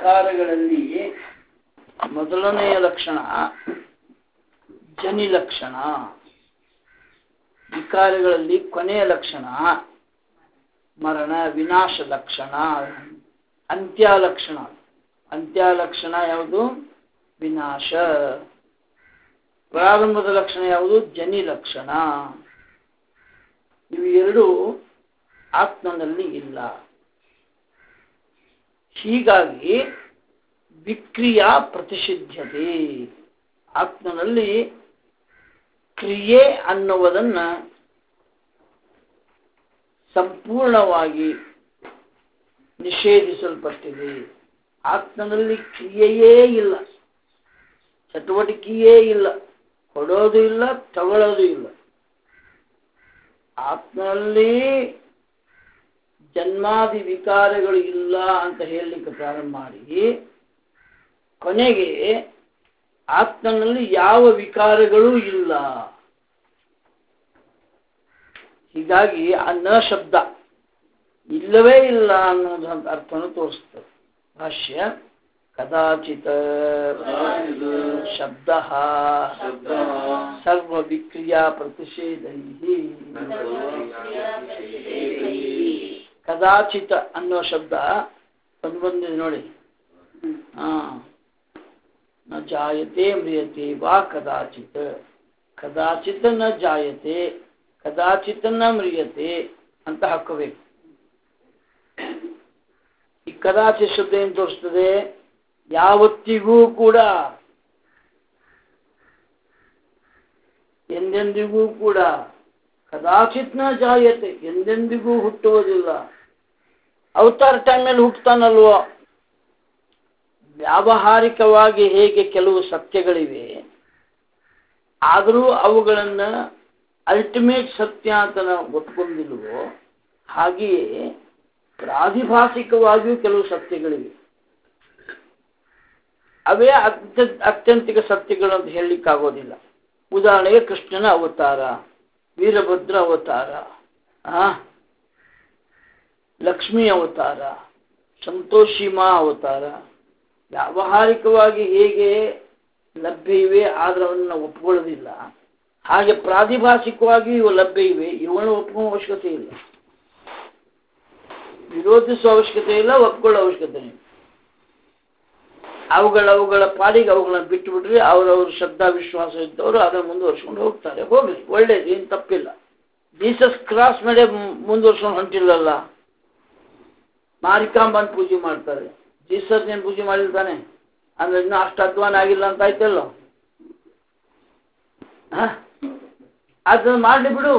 ವಿಕಾರಗಳಲ್ಲಿ ಮೊದಲನೆಯ ಲಕ್ಷಣ ಜನಿ ಲಕ್ಷಣ. ವಿಕಾರಗಳಲ್ಲಿ ಕೊನೆಯ ಲಕ್ಷಣ ಮರಣ ವಿನಾಶ ಲಕ್ಷಣ, ಅಂತ್ಯ ಲಕ್ಷಣ. ಅಂತ್ಯ ಲಕ್ಷಣ ಯಾವುದು? ವಿನಾಶ. ಪ್ರಾರಂಭದ ಲಕ್ಷಣ ಯಾವುದು? ಜನಿ ಲಕ್ಷಣ. ಇವು ಎರಡು ಆತ್ಮನಲ್ಲಿ ಇಲ್ಲ. ಹೀಗಾಗಿ ವಿಕ್ರಿಯಾ ಪ್ರತಿಷಿಧ್ಯತೆ. ಆತ್ಮನಲ್ಲಿ ಕ್ರಿಯೆ ಅನ್ನುವುದನ್ನ ಸಂಪೂರ್ಣವಾಗಿ ನಿಷೇಧಿಸಲ್ಪಟ್ಟಿದೆ. ಆತ್ಮನಲ್ಲಿ ಕ್ರಿಯೆಯೇ ಇಲ್ಲ, ಚಟುವಟಿಕೆಯೇ ಇಲ್ಲ, ಕೊಡೋದು ಇಲ್ಲ, ತಗೊಳ್ಳೋದು ಇಲ್ಲ. ಆತ್ಮನಲ್ಲಿ ಜನ್ಮಾದಿ ವಿಕಾರಗಳು ಇಲ್ಲ ಅಂತ ಹೇಳಲಿಕ್ಕೆ ಪ್ರಾರಂಭ ಮಾಡಿ ಕೊನೆಗೆ ಆತ್ಮನಲ್ಲಿ ಯಾವ ವಿಕಾರಗಳೂ ಇಲ್ಲ. ಹೀಗಾಗಿ ಆ ನ ಶಬ್ದ ಇಲ್ಲವೇ ಇಲ್ಲ ಅನ್ನೋದು ಅರ್ಥವನ್ನು ತೋರಿಸ್ತದೆ. ಭಾಷ್ಯ ಕದಾಚಿತ್ ಶಬ್ದ ಸರ್ವ ವಿಕ್ರಿಯಾ ಪ್ರತಿಷೇಧೈ. ಕದಾಚಿತ್ ಅನ್ನೋ ಶಬ್ದ ಬಂದಿದೆ ನೋಡಿ. ನ ಜಾಯತೆ ಮ್ರಿಯತೆ ವಾ ಕದಾಚಿತ್. ಕದಾಚಿತ್ ನ ಜಾಯತೆ, ಕದಾಚಿತ್ ನ ಮ್ರಿಯತೆ ಅಂತ ಹಾಕೋಬೇಕು. ಈ ಕದಾಚಿತ್ ಶಬ್ದ ಏನು ತೋರಿಸ್ತದೆ? ಯಾವತ್ತಿಗೂ ಕೂಡ, ಎಂದೆಂದಿಗೂ ಕೂಡ. ಕದಾಚಿತ್ ನ ಜಾಯತೆ, ಎಂದೆಂದಿಗೂ ಹುಟ್ಟುವುದಿಲ್ಲ. ಅವತಾರ ಟೈಮ್ನಲ್ಲಿ ಹುಟ್ಟುತ್ತಾನಲ್ವೋ. ವ್ಯಾವಹಾರಿಕವಾಗಿ ಹೇಗೆ ಕೆಲವು ಸತ್ಯಗಳಿವೆ, ಆದರೂ ಅವುಗಳನ್ನು ಅಲ್ಟಿಮೇಟ್ ಸತ್ಯ ಅಂತ ನಾವು ಒಪ್ಕೊಂಡಿಲ್ವೋ, ಹಾಗೆಯೇ ಪ್ರಾತಿಭಾಸಿಕವಾಗಿಯೂ ಕೆಲವು ಸತ್ಯಗಳಿವೆ. ಅವೇ ಅತ್ಯಂತಿಕ ಸತ್ಯಗಳು ಅಂತ ಹೇಳಲಿಕ್ಕಾಗೋದಿಲ್ಲ. ಉದಾಹರಣೆಗೆ ಕೃಷ್ಣನ ಅವತಾರ, ವೀರಭದ್ರ ಅವತಾರ, ಲಕ್ಷ್ಮೀ ಅವತಾರ, ಸಂತೋಷಿಮಾ ಅವತಾರ. ವ್ಯಾವಹಾರಿಕವಾಗಿ ಹೇಗೆ ಲಭ್ಯ ಇವೆ, ಆದರೆ ಅವನ್ನ ಒಪ್ಕೊಳ್ಳೋದಿಲ್ಲ. ಹಾಗೆ ಪ್ರಾತಿಭಾಸಿಕವಾಗಿ ಇವು ಲಭ್ಯ ಇವೆ, ಇವುಗಳನ್ನು ಒಪ್ಕೊಳ್ಳೋ ಅವಶ್ಯಕತೆ ಇಲ್ಲ, ವಿರೋಧಿಸುವ ಅವಶ್ಯಕತೆ ಇಲ್ಲ, ಒಪ್ಕೊಳ್ಳೋ ಅವಶ್ಯಕತೆ ಇಲ್ಲ. ಅವುಗಳ ಪಾಡಿಗೆ ಅವುಗಳನ್ನ ಬಿಟ್ಟು ಬಿಟ್ರೆ ಅವರವ್ರ ಶ್ರದ್ಧಾ ವಿಶ್ವಾಸ ಇದ್ದವರು ಅದನ್ನು ಮುಂದುವರ್ಸ್ಕೊಂಡು ಹೋಗ್ತಾರೆ. ಹೋಗ್ಲಿ, ಒಳ್ಳೇದು, ಏನು ತಪ್ಪಿಲ್ಲ. ಜೀಸಸ್ ಕ್ರಾಸ್ ಮೇಲೆ ಮುಂದುವರ್ಸ್ಕೊಂಡು ಹೊಂಟಿಲ್ಲಲ್ಲ. ಮಾರಿಕಾಂಬನ್ ಪೂಜೆ ಮಾಡ್ತಾರೆ, ಜೀಸಸ್ ಏನು ಪೂಜೆ ಮಾಡಿಲ್ತಾನೆ ಅಂದ್ರೆ ಇನ್ನೂ ಅಷ್ಟು ಅಧ್ವಾನ ಆಗಿಲ್ಲ ಅಂತ ಆಯ್ತಲ್ಲೋ. ಅದನ್ನು ಮಾಡಲಿ ಬಿಡು.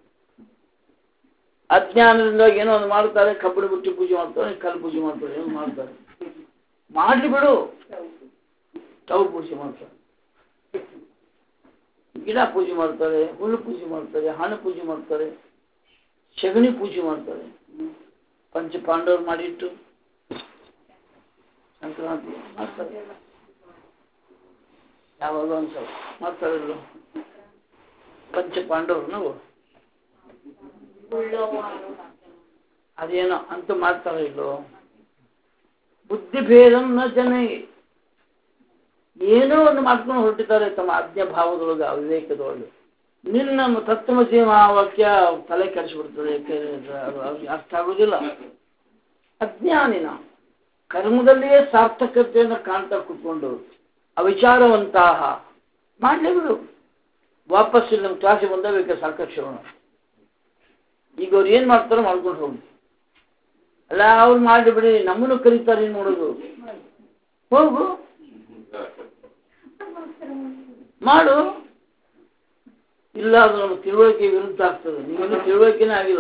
ಅಜ್ಞಾನದಿಂದ ಏನೋ ಒಂದು ಮಾಡ್ತಾರೆ, ಕಬ್ಬಡಿ ಬುಟ್ಟಿ ಪೂಜೆ ಮಾಡ್ತಾರೆ, ಕಲ್ಲು ಪೂಜೆ ಮಾಡ್ತಾರೆ, ಏನೋ ಮಾಡ್ತಾರೆ, ಮಾಡಲಿ ಬಿಡು. ಸ್ಟವ್ ಪೂಜೆ ಮಾಡ್ತಾರೆ, ಗಿಡ ಪೂಜೆ ಮಾಡ್ತಾರೆ, ಹುಲ್ಲು ಪೂಜೆ ಮಾಡ್ತಾರೆ, ಹಣ್ಣು ಪೂಜೆ ಮಾಡ್ತಾರೆ, ಸಗಣಿ ಪೂಜೆ ಮಾಡ್ತಾರೆ. ಪಂಚ ಪಾಂಡವರು ಮಾಡಿಟ್ಟು ಸಂಕ್ರಾಂತಿ ಮಾಡ್ತಾರೆ, ಯಾವಾಗ ಒಂದ್ಸಲ ಮಾಡ್ತಾರಲ್ಲ ಪಂಚ ಪಾಂಡವರು. ನಾವು ಅದೇನೋ ಅಂತ ಮಾಡ್ತಾರ ಇಲ್ಲೋ. ಬುದ್ಧಿಭೇದಂ ನ ಜನ ಏನೋ ಒಂದು ಮಾಡ್ಕೊಂಡು ಹೊರಟಿದ್ದಾರೆ ತಮ್ಮ ಆಜ್ಞಾ ಭಾವದೊಳಗೆ, ಅವಿವೇಕದೊಳಗೆ. ನಿನ್ನ ತತ್ವಮಸಿ ಮಹಾವಾಕ್ಯ ತಲೆ ಕೆಡಿಸ್ಬಿಡ್ತದೆ, ಅರ್ಥ ಆಗೋದಿಲ್ಲ. ಅಜ್ಞಾನಿನ ಕರ್ಮದಲ್ಲಿಯೇ ಸಾರ್ಥಕತೆಯನ್ನು ಕಾಣ್ತಾ ಕೂತ್ಕೊಂಡು ಅವಿಚಾರವಂತಹ ಮಾಡಲೇ ಬಿಡು. ವಾಪಸ್ ಇಲ್ಲಿ ನಮ್ಮ ಕ್ಲಾಸಿಗೆ ಬಂದಾಗ ಸಾಕಕ್ಷರೋಣ. ಈಗ ಅವ್ರು ಏನು ಮಾಡ್ತಾರೋ ಮಾಡ್ಕೊಂಡು ಹೋಗಿ. ಅಲ್ಲ, ಅವ್ರು ಮಾಡಿಬಿಡಿ, ನಮ್ಮನ್ನು ಕರೀತಾರೆ, ಏನು ಮಾಡೋದು? ಹೋಗು, ಮಾಡು. ಇಲ್ಲ, ಅದು ನಮ್ಮ ತಿಳುವಳಿಕೆ ವಿರುದ್ಧ ಆಗ್ತದೆ. ನಿಮಗಿನ್ನೂ ತಿಳುವಳಿಕೆನೇ ಆಗಿಲ್ಲ.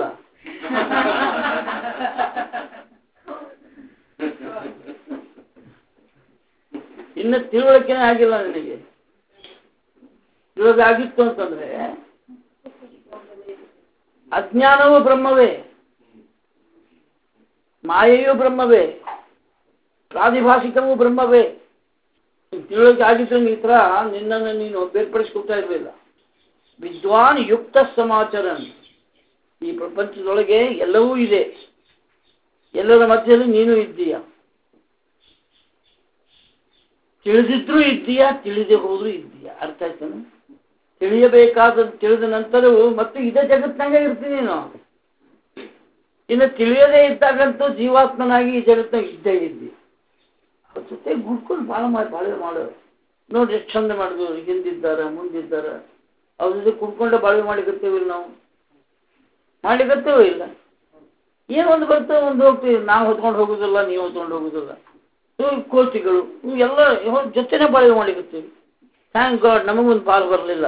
ಇನ್ನು ತಿಳುವಳಿಕೆನೇ ಆಗಿಲ್ಲ ನಿನಗೆ. ತಿಳುವಳಿಕೆ ಆಗಿತ್ತು ಅಂತಂದ್ರೆ ಅಜ್ಞಾನವೂ ಬ್ರಹ್ಮವೇ, ಮಾಯೆಯೂ ಬ್ರಹ್ಮವೇ, ಪ್ರಾತಿಭಾಸಿಕವೂ ಬ್ರಹ್ಮವೇ. ತಿಳುವಳಿಕೆ ಆಗಿತ್ತು ಈ ಥರ ನಿನ್ನನ್ನು ನೀನು ಬೇರ್ಪಡಿಸ್ಕೊಳ್ತಾ ಇರಲಿಲ್ಲ. ವಿದ್ವಾನ್ ಯುಕ್ತ ಸಮಾಚರನ್. ಈ ಪ್ರಪಂಚದೊಳಗೆ ಎಲ್ಲವೂ ಇದೆ, ಎಲ್ಲರ ಮಧ್ಯದಲ್ಲಿ ನೀನು ಇದ್ದೀಯ. ತಿಳಿದಿದ್ರೂ ಇದ್ದೀಯಾ, ತಿಳಿದೇ ಹೋದ್ರೂ ಇದ್ದೀಯಾ. ಅರ್ಥ ಆಯ್ತಾನೆ? ತಿಳಿಯಬೇಕಾದ ತಿಳಿದ ನಂತರವೂ ಮತ್ತು ಇದೇ ಜಗತ್ತಿನಾಗೆ ಇರ್ತೀನಿ ನೀನು. ಇನ್ನು ತಿಳಿಯದೇ ಇದ್ದಾಗಂತೂ ಜೀವಾತ್ಮನಾಗಿ ಈ ಜಗತ್ತಿನಾಗ ಇದ್ದೇ ಇದ್ದಿ. ಅವ್ರ ಜೊತೆ ಗುಡ್ಕೊಂಡು ಬಾಳೆ ಮಾಡೋರು ನೋಡಿ, ಎಷ್ಟು ಚಂದ ಮಾಡಿದ್ರು. ಹಿಂದಿದ್ದಾರ ಮುಂದಿದ್ದಾರ, ಅವ್ರ ಜೊತೆ ಕುಡ್ಕೊಂಡೆ ಬಾಳ್ವೆ ಮಾಡಿಕತ್ತೇವಿಲ್ಲ ನಾವು? ಮಾಡ್ಲಿಕ್ಕತ್ತೇವೋ ಇಲ್ಲ? ಏನೊಂದು ಬರ್ತೋ ಒಂದು ಹೋಗ್ತೀವಿ. ನಾವು ಹೊತ್ಕೊಂಡು ಹೋಗುದಿಲ್ಲ, ನೀವು ಹೊತ್ಕೊಂಡು ಹೋಗುದಿಲ್ಲ. ಕೋಟಿಗಳು ಎಲ್ಲ ಜೊತೆನೇ ಬಾಳ್ವೆ ಮಾಡಿಕತ್ತೀವಿ. ಥ್ಯಾಂಕ್ ಗಾಡ್ ನಮಗೊಂದು ಪಾಲು ಬರಲಿಲ್ಲ.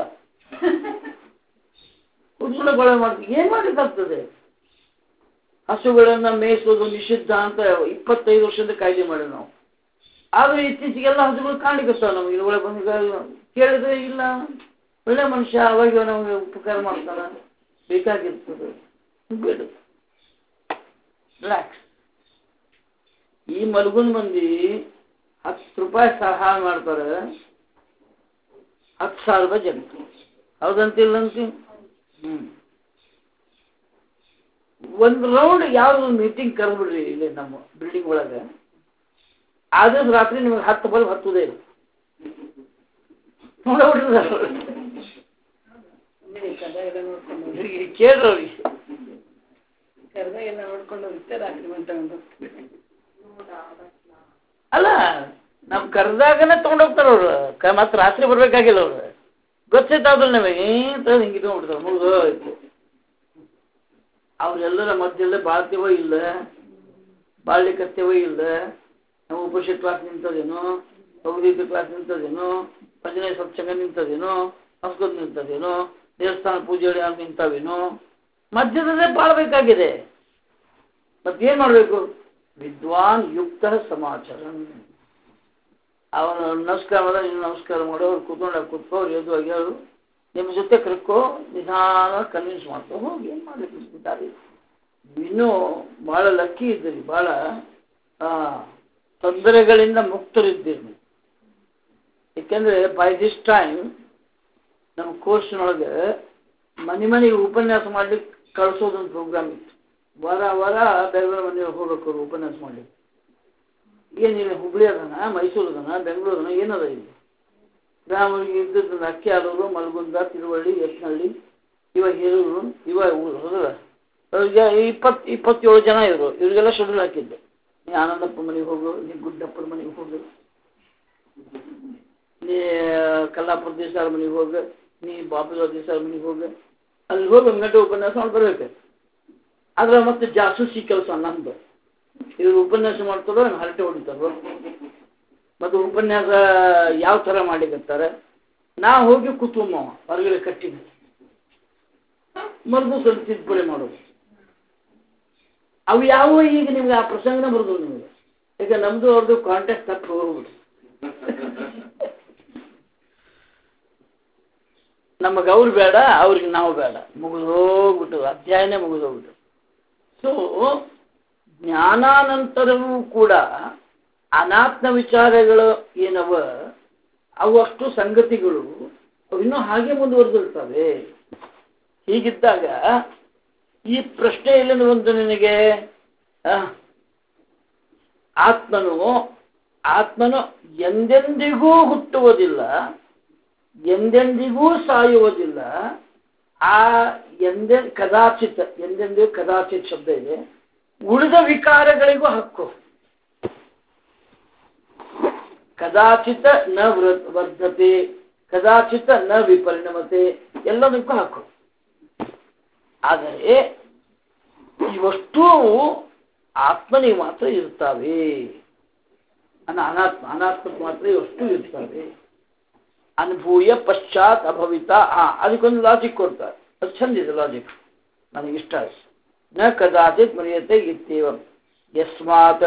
ಕುಡ್ಕೊಂಡೆ ಬಾಳ್ವೆ ಮಾಡ್ತೀವಿ. ಏನ್ ಮಾಡ್ಲಿಕ್ಕಾಗ್ತದೆ? ಹಸುಗಳನ್ನ ಮೇಯಿಸೋದು ನಿಷಿದ್ಧ ಅಂತ 25 ವರ್ಷದಿಂದ ಕಾಯ್ದೆ ಮಾಡಿ ನಾವು. ಆದ್ರೆ ಇತ್ತೀಚೆಗೆಲ್ಲ ಹಸುಗಳು ಕಾಣ್ಲಿಕ್ಕತ್ತಾವ ನಮ್ಗೆ. ಇವುಗಳ ಬಂದು ಕೇಳಿದ್ರೆ ಇಲ್ಲ, ಒಳ್ಳೆ ಮನುಷ್ಯ, ಅವಾಗ ನಮಗೆ ಉಪಕಾರ ಮಾಡ್ತಾನ, ಬೇಕಾಗಿರ್ತದೆ, ಬೇಡ, ರಿಲ್ಯಾಕ್ಸ್. ಈ ಮಲ್ಗುನ್ ಮಂದಿ 10 ರೂಪಾಯಿ ಸಹಾಯ ಮಾಡ್ತಾರೆ, 10,000 ರೂಪಾಯಿ ಜಗತ್ತು. ಹೌದಂತಿಲ್ಲಂತಿ? ಒಂದು ರೌಂಡ್ ಯಾವ್ದು ಮೀಟಿಂಗ್ ಕರೆದ್ಬಿಡ್ರಿ ಇಲ್ಲಿ ನಮ್ಮ ಬಿಲ್ಡಿಂಗ್ ಒಳಗೆ. ಆದ್ರೆ ರಾತ್ರಿ ನಿಮಗೆ 10 ಬಲ್ಬ್ ಹತ್ತುದೇ ಇಲ್ಲ. ಕೇಳ್ರಿ ಅಲ್ಲ, ನಮ್ ಕರ್ದಾಗನೇ ತಗೊಂಡೋಗ್ತಾರ ಅವ್ರು. ಮತ್ ರಾತ್ರಿ ಬರ್ಬೇಕಾಗಿಲ್ಲ ಅವ್ರು. ಗೊತ್ತೈತಾವ್ದಲ್ಲ ನಮಗೆ ಹಿಂಗೆ ತಗೊಂಡ್ಬಿಡ್ತಾರ. ಮುಗಿದೋಯ್ತು. ಅವ್ರೆಲ್ಲರ ಮಧ್ಯೆಲ್ಲ ಬಾಳ್ತೇವೋ ಇಲ್ಲ, ಬಾಳ್ಲಿಕ್ಕತ್ತೇವೋ ಇಲ್ಲ, ನಾವು ಉಪನಿಷತ್ ಕ್ಲಾಸ್ ನಿಂತದೇನೋ, ಭಗವದ್ಗೀತೆ ಕ್ಲಾಸ್ ನಿಂತದೇನೋ, ಭಜನೆ ಸತ್ಸಂಗ ನಿಂತದೇನೋ, ಸಂಸ್ಕೃತ ನಿಂತದೇನೋ, ದೇವಸ್ಥಾನ ಪೂಜೆ ನಿಂತಾವೇನೋ, ಮಧ್ಯದಲ್ಲೇ ಬಾಳ್ಬೇಕಾಗಿದೆ. ಮತ್ತೇನ್ ಮಾಡ್ಬೇಕು? ವಿದ್ವಾನ್ ಯುಕ್ತ ಸಮಾಚಾರ. ಅವನು ನಮಸ್ಕಾರ ಮಾಡ, ನೀನು ನಮಸ್ಕಾರ ಮಾಡೋ, ಅವ್ರು ಕೂತ್ಕೋ, ಅವ್ರು ಎದುವಾಗಿ ಅವರು ನಿಮ್ಮ ಜೊತೆ ಕರ್ಕೋ, ನಿಧಾನ ಕನ್ವಿನ್ಸ್ ಮಾಡ್ಕೋ, ಹೋಗಿ ಏನು ಮಾಡ್ಲಿಕ್ಕೆ. ಇನ್ನೂ ಬಹಳ ಲಕ್ಕಿ ಇದ್ದೀರಿ, ಬಹಳ ತೊಂದರೆಗಳಿಂದ ಮುಕ್ತರಿದ್ದೀರಿ ನೀವು. ಏಕೆಂದ್ರೆ ಬೈ ದಿಸ್ ಟೈಮ್ ನಮ್ಮ ಕೋರ್ಸ್ನೊಳಗೆ ಮನೆಗೆ ಉಪನ್ಯಾಸ ಮಾಡ್ಲಿಕ್ಕೆ ಕಳಿಸೋದೊಂದು ಪ್ರೋಗ್ರಾಮ್ ಇತ್ತು. ವಾರ ಬೇರೆ ಮನೆಗೆ ಹೋಗ್ಬೇಕು ಅವ್ರು ಉಪನ್ಯಾಸ ಮಾಡ್ಲಿಕ್ಕೆ. ಏನಿಲ್ಲ, ಹುಬ್ಳಿ ಅದನ, ಮೈಸೂರು ಅದನ, ಬೆಂಗಳೂರು ಅದನ, ಏನದ ಇಲ್ಲಿ ಗ್ರಾಮಗಳಿಗೆ ಇದ್ದದ್ದು ಅಕ್ಕಿ ಆಡೋರು, ಮಲ್ಗುಂದ, ತಿರುವಳ್ಳಿ, ಯತ್ನಹಳ್ಳಿ, ಇವ ಹಿರೂರು, ಇವ ಊರು ಹೋದ್ರ. ಅವ್ರಿಗೆ 27 ಜನ ಇದ್ರು. ಇವ್ರಿಗೆಲ್ಲ ಶೆಡ್ಯೂಲ್ ಹಾಕಿದ್ದೆ. ನೀ ಆನಂದಪ್ಪ ಮನೆಗೆ ಹೋಗು, ನೀ ಗುಡ್ಡಪ್ಪನ ಮನೆಗೆ ಹೋಗು, ನೀ ಕಲ್ಲಾಪುರ ದೇಸಾರ ಮನೆಗೆ ಹೋಗು, ನೀ ಬಾಬುರಾವ್ ದೇಸಾರ ಮನೆಗೆ ಹೋಗು. ಅಲ್ಲಿ ಹೋಗಿ 1 ಗಂಟೆ ಉಪನ್ಯಾಸ ಮಾಡಿ ಬರ್ಬೇಕು. ಆದ್ರೆ ಮತ್ತೆ ಜಾಸೂಸಿ ಕೆಲಸ ನಮ್ದು. ಇವ್ರು ಉಪನ್ಯಾಸ ಮಾಡ್ತಾರೋ ಹರಟೆ ಹೊಡಿತಾರೋ, ಮತ್ತು ಉಪನ್ಯಾಸ ಯಾವ ಥರ ಮಾಡಿಕತ್ತಾರೆ. ನಾ ಹೋಗಿ ಕುಟುಂಬ ಹೊರಗಡೆ ಕಟ್ಟಿದ್ದೆ, ಮರುದು ಸ್ವಲ್ಪ ತಿದ್ದುಪಡಿ ಮಾಡೋದು. ಅವು ಯಾವ ಈಗ ನಿಮ್ಗೆ ಆ ಪ್ರಸಂಗನ ಬರೋದು ನಿಮಗೆ. ಈಗ ನಮ್ದು ಅವ್ರದ್ದು ಕಾಂಟ್ಯಾಕ್ಟ್ ತಪ್ಪು ಹೋಗ್ಬಿಡು. ನಮಗೆ ಅವ್ರು ಬೇಡ, ಅವ್ರಿಗೆ ನಾವು ಬೇಡ, ಮುಗಿದೋಗ್ಬಿಟ್ಟು ಅಧ್ಯಾಯನೇ ಮುಗಿದೋಗ್ಬಿಟ್ಟು. ಸೊ ಜ್ಞಾನಾನಂತರವೂ ಕೂಡ ಅನಾತ್ಮ ವಿಚಾರಗಳು ಏನವ, ಅವು ಅಷ್ಟು ಸಂಗತಿಗಳು ಇನ್ನೂ ಹಾಗೆ ಮುಂದುವರೆದಿರ್ತವೆ. ಹೀಗಿದ್ದಾಗ ಈ ಪ್ರಶ್ನೆ ಎಲ್ಲಿಂದ ಬಂತು ನಿನಗೆ? ಆತ್ಮನು ಎಂದೆಂದಿಗೂ ಹುಟ್ಟುವುದಿಲ್ಲ, ಎಂದೆಂದಿಗೂ ಸಾಯುವುದಿಲ್ಲ. ಆ ಕದಾಚಿತ್, ಎಂದೆಂದಿಗೂ ಕದಾಚಿತ್ ಶಬ್ದ ಇದೆ. ಉಳಿದ ವಿಕಾರಗಳಿಗೂ ಹಕ್ಕು. ಕದಾಚಿತ್ ನ ವರ್ಧತೆ, ಕದಾಚಿತ್ ನ ವಿಪರಿಣಮತೆ, ಎಲ್ಲದಕ್ಕೂ ಹಕ್ಕು. ಆದರೆ ಇವಷ್ಟೂ ಆತ್ಮನಿಗೆ ಮಾತ್ರ ಇರ್ತವೆ. ಅನಾತ್ಮಕ್ಕೆ ಮಾತ್ರ ಇವಷ್ಟು ಇರ್ತವೆ. ಅನುಭೂಯ ಪಶ್ಚಾತ್ ಅಭವಿತ. ಅದಕ್ಕೊಂದು ಲಾಜಿಕ್ ಕೊಡ್ತಾರೆ, ಅದು ಚಂದಿದೆ ಲಾಜಿಕ್, ನನಗಿಷ್ಟ. ನ ಕದಾಚಿತ್ ಮರೆಯತೆ ಇತ್ಯೇವ ಯಸ್ಮಾತ್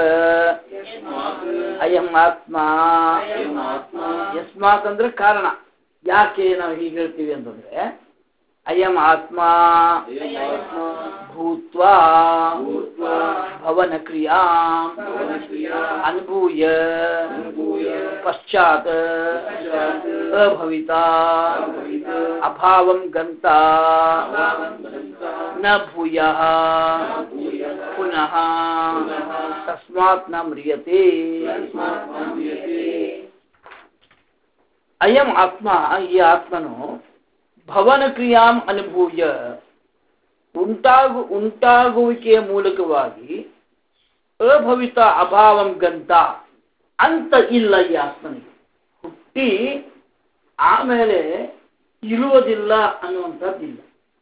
ಅಯಂ ಆತ್ಮ. ಯಸ್ಮಾತ್ ಅಂದ್ರೆ ಕಾರಣ. ಯಾಕೆ ನಾವು ಹೀಗೆ ಹೇಳ್ತೀವಿ ಅಂತಂದ್ರೆ, ಅಯಂ ಆತ್ಮ ಭೂತ್ವಾ ಭವನ ಕ್ರಿಯಾ ಅನುಭೂಯ ಪಶ್ಚಾತ್ ಅಭವಿತ ಅಭಾವಂ ಗಂತ ನ ಭೂಯಃ ಪುನಃ ತಸ್ಮಾತ್ ನ ಮ್ರಿಯತೆ. ಅಯಂ ಆತ್ಮ, ಈ ಆತ್ಮನು ಭವನ ಕ್ರಿಯಾಂ ಅನುಭೂಯ ಉಂಟಾಗುವಿಕೆಯ ಮೂಲಕವಾಗಿ ಅಭವಿತ ಅಭಾವಂ ಗಂತ ಅಂತ ಇಲ್ಲ. ಈ ಆತ್ಮನಿಗೆ ಹುಟ್ಟಿ ಆಮೇಲೆ ಇರುವುದಿಲ್ಲ ಅನ್ನುವಂಥದ್ದಿಲ್ಲ.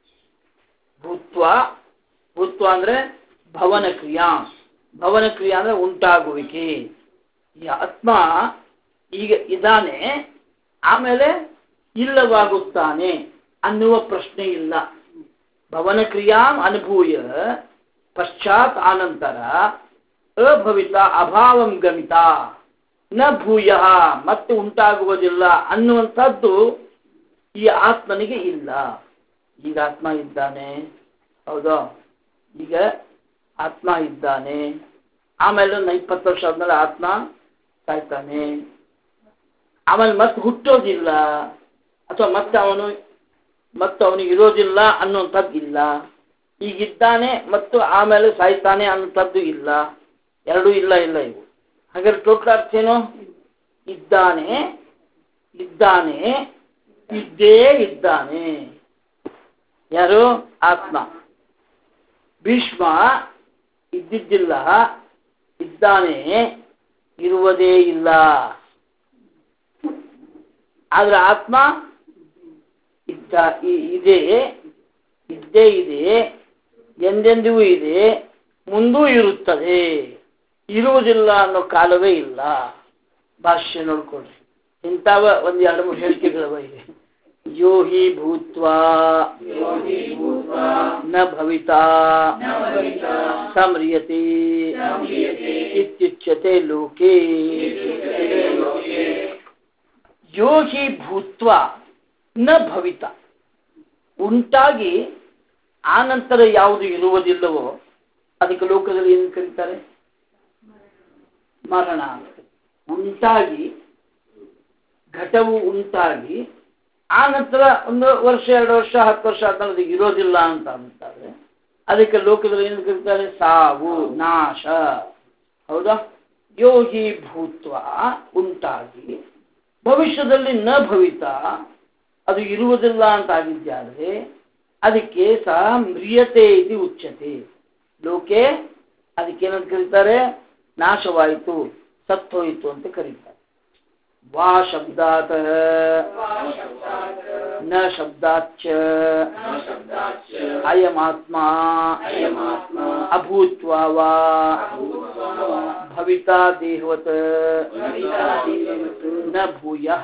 ಭೂತ್ವ ಅಂದ್ರೆ ಭವನ ಕ್ರಿಯಾ ಅಂದ್ರೆ ಉಂಟಾಗುವಿಕೆ. ಈ ಆತ್ಮ ಈಗ ಇದ್ದಾನೆ, ಆಮೇಲೆ ಇಲ್ಲವಾಗುತ್ತಾನೆ ಅನ್ನುವ ಪ್ರಶ್ನೆ ಇಲ್ಲ. ಭವನ ಕ್ರಿಯಾಂ ಅನುಭೂಯ ಪಶ್ಚಾತ್ ಆನಂತರ ಅಭವಿತ ಅಭಾವಂ ಗಮಿತ ನ ಭೂಯ ಮತ್ತೆ ಉಂಟಾಗುವುದಿಲ್ಲ ಅನ್ನುವಂಥದ್ದು ಈ ಆತ್ಮನಿಗೆ ಇಲ್ಲ. ಈಗ ಆತ್ಮ ಇದ್ದಾನೆ, ಹೌದಾ? ಈಗ ಆತ್ಮ ಇದ್ದಾನೆ, ಆಮೇಲೆ 20 ವರ್ಷ ಆದ್ಮೇಲೆ ಆತ್ಮ ಸಾಯ್ತಾನೆ, ಆಮೇಲೆ ಮತ್ತೆ ಹುಟ್ಟೋದಿಲ್ಲ ಅಥವಾ ಮತ್ತೆ ಅವನಿಗೆ ಇರೋದಿಲ್ಲ ಅನ್ನುವಂಥದ್ದು ಇಲ್ಲ. ಈಗಿದ್ದಾನೆ ಮತ್ತು ಆಮೇಲೆ ಸಾಯ್ತಾನೆ ಅನ್ನುವಂಥದ್ದು ಇಲ್ಲ. ಎರಡೂ ಇಲ್ಲ ಇವು. ಹಾಗಾದ್ರೆ ಟೋಟಲ್ ಅರ್ಥ ಏನು? ಇದ್ದಾನೆ, ಇದ್ದೇ ಇದ್ದಾನೆ. ಯಾರು? ಆತ್ಮ. ಭೀಷ್ಮ ಇದ್ದಿದ್ದಿಲ್ಲ, ಇದ್ದಾನೆ, ಇರುವುದೇ ಇಲ್ಲ. ಆದ್ರೆ ಆತ್ಮ ಇದ್ದೇ ಇದೆ, ಎಂದೆಂದಿಗೂ ಇದೆ, ಮುಂದೂ ಇರುತ್ತದೆ. ಇರುವುದಿಲ್ಲ ಅನ್ನೋ ಕಾಲವೇ ಇಲ್ಲ. ಭಾಷ್ಯ ನೋಡ್ಕೊಳ್ರಿ, ಇಂಥವ ಒಂದು 2-3 ಹೇಳಿಕೆಗಳವ ಇದೆ. ಯೋ ಹಿ ಭೂತ್ವಾ ನ ಭವಿತಾ ಸಂಮ್ರಿಯತೆ ಇತ್ಯುಚ್ಯತೆ ಲೋಕೆ. ಯೋ ಹಿ ಭೂತ್ವಾ ನ ಭವಿತ, ಉಂಟಾಗಿ ಆನಂತರ ಯಾವುದು ಇರುವುದಿಲ್ಲವೋ ಅದಕ್ಕೆ ಲೋಕದಲ್ಲಿ ಏನು ಕರೀತಾರೆ? ಮರಣ. ಉಂಟಾಗಿ, ಘಟವು ಉಂಟಾಗಿ ಆನಂತರ 1 ವರ್ಷ 2 ವರ್ಷ 10 ವರ್ಷ ಆದ್ಮೇಲೆ ಅದಕ್ಕೆ ಇರೋದಿಲ್ಲ ಅಂತ ಅಂತಾರೆ. ಅದಕ್ಕೆ ಲೋಕದಲ್ಲಿ ಏನು ಕರೀತಾರೆ? ಸಾವು, ನಾಶ. ಹೌದಾ? ಯೋಗಿ ಭೂತ್ವ, ಉಂಟಾಗಿ ಭವಿಷ್ಯದಲ್ಲಿ ನ ಭವಿತ, ಅದು ಇರುವುದಿಲ್ಲ ಅಂತ ಆಗಿದ್ದಾದ್ರೆ ಅದಕ್ಕೆ ಸಹ ಮ್ರಿಯತೆ ಇದು ಉಚ್ಯತೆ ಲೋಕೆ. ಅದಕ್ಕೇನಂತ ಕರೀತಾರೆ? ನಾಶವಾಯಿತು, ಸತ್ತೋಯಿತು ಅಂತ ಕರೀತಾರೆ. ವಾ ಶಬ್ದಾತ್ ನ ಶಬ್ದಾಚ್ಚ ಅಯಮಾತ್ಮ ಅಭೂತ್ವಾ ವಾ ಭವಿತಾ ದೇಹವತ್ ನ ಭೂಯಃ.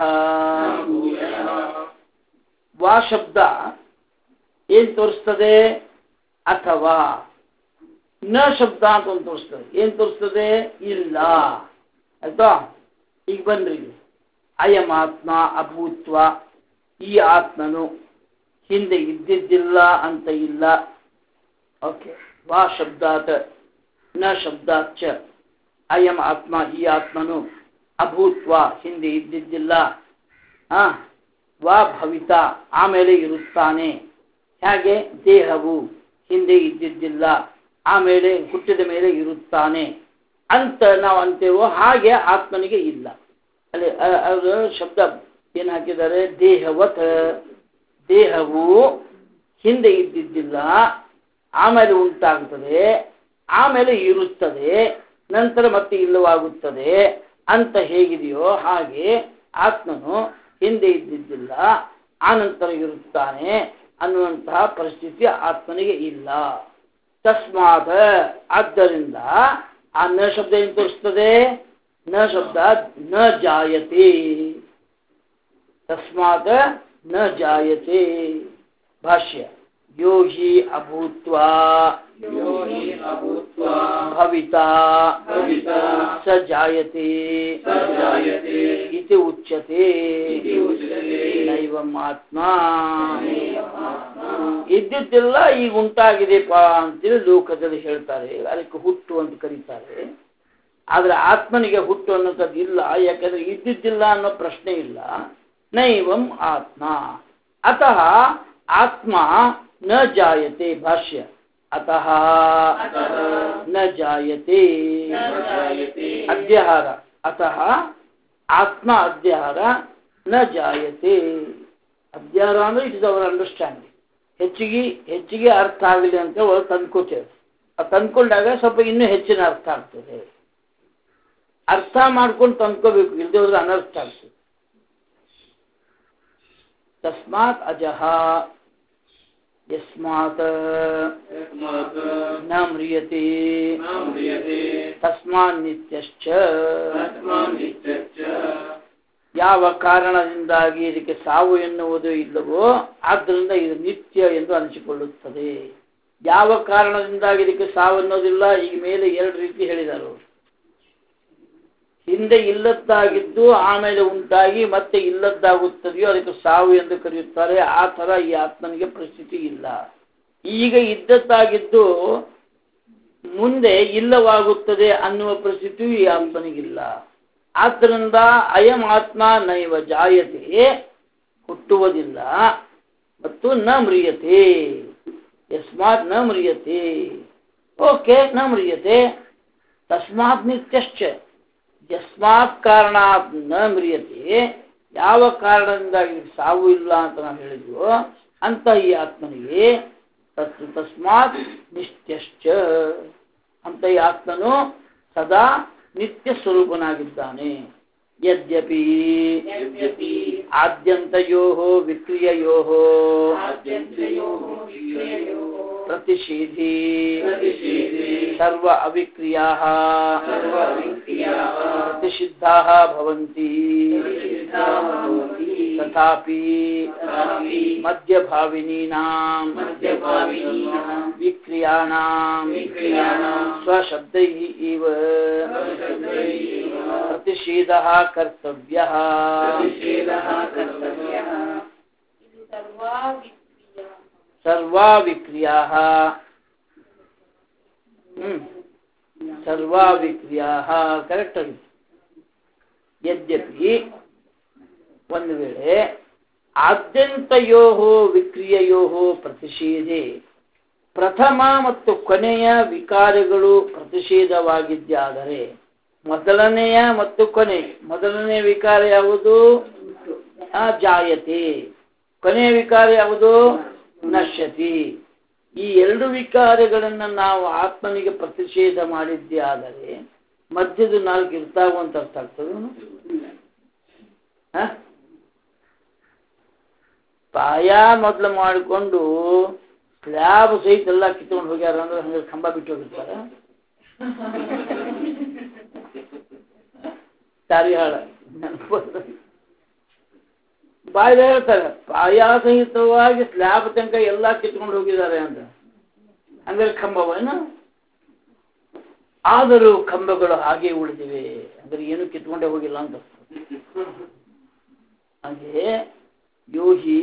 ವಾ ಶಬ್ದ ಏನ್ ತೋರಿಸ್ತದೆ? ಅಥವಾ ನ ಶಬ್ದ ಅಂತ ಒಂದು ತೋರಿಸ್ತದೆ. ಏನ್ ತೋರಿಸ್ತದೆ? ಇಲ್ಲ. ಆಯ್ತಾ? ಈಗ ಬನ್ರಿ, ಅಯಮಾತ್ಮ ಅಭೂತ್ವ, ಈ ಆತ್ಮನು ಹಿಂದೆ ಇದ್ದಿದ್ದಿಲ್ಲ ಅಂತ ಇಲ್ಲ. ಓಕೆ. ವಾ ಶಬ್ದಾತ್ ನ ಶಬ್ದಾಚ್ಚ ಅಯಂ ಆತ್ಮ, ಈ ಆತ್ಮನು ಅಭೂತ್ವ, ಹಿಂದೆ ಇದ್ದಿದ್ದಿಲ್ಲ. ವಾ ಭವಿತ, ಆಮೇಲೆ ಇರುತ್ತಾನೆ. ಹೇಗೆ? ದೇಹವು ಹಿಂದೆ ಇದ್ದಿದ್ದಿಲ್ಲ, ಆಮೇಲೆ ಹುಟ್ಟಿದ ಮೇಲೆ ಇರುತ್ತಾನೆ ಅಂತ ನಾವು ಅಂತೇವೋ ಹಾಗೆ ಆತ್ಮನಿಗೆ ಇಲ್ಲ. ಅಲ್ಲಿ ಅದು ಶಬ್ದ ಏನು ಹಾಕಿದ್ದಾರೆ? ದೇಹವತ್. ದೇಹವು ಹಿಂದೆ ಇದ್ದಿದ್ದಿಲ್ಲ, ಆಮೇಲೆ ಉಂಟಾಗುತ್ತದೆ, ಆಮೇಲೆ ಇರುತ್ತದೆ, ನಂತರ ಮತ್ತೆ ಇಲ್ಲವಾಗುತ್ತದೆ ಅಂತ ಹೇಗಿದೆಯೋ ಹಾಗೆ ಆತ್ಮನು ಹಿಂದೆ ಇದ್ದಿದ್ದಿಲ್ಲ, ಆನಂತರ ಇರುತ್ತಾನೆ ಅನ್ನುವಂತಹ ಪರಿಸ್ಥಿತಿ ಆತ್ಮನಿಗೆ ಇಲ್ಲ. ತಸ್ಮಾತ್, ಆದ್ದರಿಂದ ಆ ನ ಶಬ್ದ ಏನು ತೋರಿಸ್ತದೆ? ನ ಶಬ್ದ ನ ಜಾಯತೆ. ತಸ್ಮಾತ್ ನ ಜಾಯತೆ. ಭಾಷ್ಯ. ಯೋ ಹಿ ಅಭೂತ್ವಾ ಭವಿತಾ ಸ ಜಾಯತೆ ಇತಿ ಉಚ್ಯತೆ ನೈವಂ ಆತ್ಮ. ಇದ್ದಿದ್ದೆಲ್ಲ ಈಗ ಉಂಟಾಗಿದೆಪ್ಪ ಅಂತೇಳಿ ಲೋಕದಲ್ಲಿ ಹೇಳ್ತಾರೆ. ಅದಕ್ಕೆ ಹುಟ್ಟು ಅಂತ ಕರೀತಾರೆ. ಆದ್ರೆ ಆತ್ಮನಿಗೆ ಹುಟ್ಟು ಅನ್ನೋಂಥದ್ದು ಇಲ್ಲ. ಯಾಕಂದ್ರೆ ಇದ್ದಿದ್ದಿಲ್ಲ ಅನ್ನೋ ಪ್ರಶ್ನೆ ಇಲ್ಲ. ನೈವಂ ಆತ್ಮ. ಅತಃ ಆತ್ಮ ನ ಜಾಯತೆ. ಭಾಷ್ಯ. ಅತಃ ನ ಜಾಯತೆ. ಅಧ್ಯಾಹಾರ. ಅತಃ ಆತ್ಮ ಅಧ್ಯಾಹಾರ ನ ಜಾಯತೆ. ಅಜ್ಞಾನ ಅಂದ್ರೆ ಇಟ್ ಇಸ್ ಅವರ್ ಅಂಡರ್ಸ್ಟ್ಯಾಂಡಿಂಗ್. ಹೆಚ್ಚಿಗೆ ಅರ್ಥ ಆಗಲಿ ಅಂತ ಒಳಗೆ ತಂದ್ಕೋತೇವೆ. ಅದು ತಂದ್ಕೊಂಡಾಗ ಸ್ವಲ್ಪ ಇನ್ನೂ ಹೆಚ್ಚಿನ ಅರ್ಥ ಆಗ್ತದೆ. ಅರ್ಥ ಮಾಡ್ಕೊಂಡು ತಂದ್ಕೋಬೇಕು, ಇಲ್ಲದೆ ಹೋದ್ರೆ ಅನರ್ಥ ಆಗ್ತದೆ. ತಸ್ಮಾತ್ ಅಜಃ ಯಸ್ಮಾತ್ ನ ಮ್ರಿಯತೆ ತಸ್ಮಾನ್ ನಿತ್ಯಶ್ಚ. ಯಾವ ಕಾರಣದಿಂದಾಗಿ ಇದಕ್ಕೆ ಸಾವು ಎನ್ನುವುದು ಇಲ್ಲವೋ ಆದ್ದರಿಂದ ಇದು ನಿತ್ಯ ಎಂದು ಅನಿಸಿಕೊಳ್ಳುತ್ತದೆ. ಯಾವ ಕಾರಣದಿಂದಾಗಿ ಇದಕ್ಕೆ ಸಾವು ಅನ್ನೋದಿಲ್ಲ, ಈಗ ಮೇಲೆ ಎರಡು ರೀತಿ ಹೇಳಿದರು. ಹಿಂದೆ ಇಲ್ಲದ್ದಾಗಿದ್ದು ಆಮೇಲೆ ಉಂಟಾಗಿ ಮತ್ತೆ ಇಲ್ಲದ್ದಾಗುತ್ತದೆಯೋ ಅದಕ್ಕೆ ಸಾವು ಎಂದು ಕರೆಯುತ್ತಾರೆ. ಆ ಥರ ಈ ಆತ್ಮನಿಗೆ ಪರಿಸ್ಥಿತಿ ಇಲ್ಲ. ಈಗ ಇದ್ದದ್ದಾಗಿದ್ದು ಮುಂದೆ ಇಲ್ಲವಾಗುತ್ತದೆ ಅನ್ನುವ ಪರಿಸ್ಥಿತಿಯು ಈ ಆತ್ಮನಿಗಿಲ್ಲ. ಆದ್ದರಿಂದ ಅಯಂ ಆತ್ಮ ನೈವ ಜಾಯತೆ, ಹುಟ್ಟುವುದಿಲ್ಲ, ಮತ್ತು ನ ಮ್ರಿಯತೆ. ಯಸ್ಮಾತ್ ನ ಮ್ರಿಯತೆ. ಓಕೆ, ನ ಮ್ರಿಯತೆ. ತಸ್ಮಾತ್ ನಿತ್ಯಶ್ಚ. ಯಸ್ಮಾತ್ ಕಾರಣಾತ್ ನ ಮ್ರಿಯತೆ, ಯಾವ ಕಾರಣದಿಂದಾಗಿ ಸಾವು ಇಲ್ಲ ಅಂತ ನಾವು ಹೇಳಿದ್ವೋ ಅಂತ ಈ ಆತ್ಮನಿಗೆ ತಸ್ಮಾತ್ ನಿತ್ಯಶ್ಚ, ಅಂತ ಈ ಆತ್ಮನು ಸದಾ ನಿತ್ಯ ಸ್ವರೂಪನಾಗಿದ್ದಾನೆ. ಯದ್ಯಪಿ ಆದ್ಯಂತಯೋಃ ವಿಕ್ರಿಯಯೋಃ ಪ್ರತಿಷೇಧಿ ಸರ್ವ ಅವಿಕ್ರಿಯಾಃ ಪ್ರತಿಷಿದ್ಧಾಃ ಭವಂತಿ. ತಥಾಪಿ ಮಧ್ಯಭಾವಿನೀನಾಂ ವಿಕ್ರಿಯಾಣಾಂ ಸ್ವಶಬ್ದೈಃ ಇವ ಪ್ರತಿಷೇಧಃ ಕರ್ತವ್ಯಃ. ಸರ್ವಾ ವಿಕ್ರಿಯಾಃ ಕರೆಕ್ಟ್ ಆಗಿದೆ. ಯದ್ಯಪಿ ಒಂದು ವೇಳೆ ಆದ್ಯಂತಯೋಃ ವಿಕ್ರಿಯಯೋಃ ಪ್ರತಿಷೇಧೆ, ಪ್ರಥಮ ಮತ್ತು ಕೊನೆಯ ವಿಕಾರಗಳು ಪ್ರತಿಷೇಧವಾಗಿದ್ದಾದರೆ, ಮೊದಲನೆಯ ಮತ್ತು ಕೊನೆ, ಮೊದಲನೆಯ ವಿಕಾರ ಯಾವುದು? ಜಾಯತೆ. ಕೊನೆಯ ವಿಕಾರ ಯಾವುದು? ನಶ್ಯತಿ. ಈ ಎರಡು ವಿಕಾರಗಳನ್ನು ನಾವು ಆತ್ಮನಿಗೆ ಪ್ರತಿಷೇಧ ಮಾಡಿದ್ದೇ ಆದರೆ ಮಧ್ಯದ ನಾಲ್ಕು ಇರ್ತಾವ ಅಂತ ಅರ್ಥ ಆಗ್ತದೆ. ಪಾಯ ಮೊದಲು ಮಾಡಿಕೊಂಡು ಸ್ಲ್ಯಾಬ್ ಸಹಿತ ಎಲ್ಲ ಕಿತ್ಕೊಂಡು ಹೋಗ್ಯಾರ ಅಂದ್ರೆ ಹಂಗೆ ಕಂಬ ಬಿಟ್ಟು ಹೋಗಿರ್ತಾರೆ. ತಾರಿಹಾಳ ಬಾಯ್ದ ಹೇಳ್ತಾರೆ, ಪಾಯಾಸಹಿತವಾಗಿ ಸ್ಲ್ಯಾಬ್ ತನಕ ಎಲ್ಲ ಕಿತ್ಕೊಂಡು ಹೋಗಿದ್ದಾರೆ ಅಂತ. ಅಂದ್ರೆ ಕಂಬವೇನು? ಆದರೂ ಕಂಬಗಳು ಹಾಗೆ ಉಳಿದಿವೆ ಅಂದ್ರೆ ಏನು ಕಿತ್ಕೊಂಡೇ ಹೋಗಿಲ್ಲ ಅಂತ. ಹಾಗೆ ಯೋಹಿ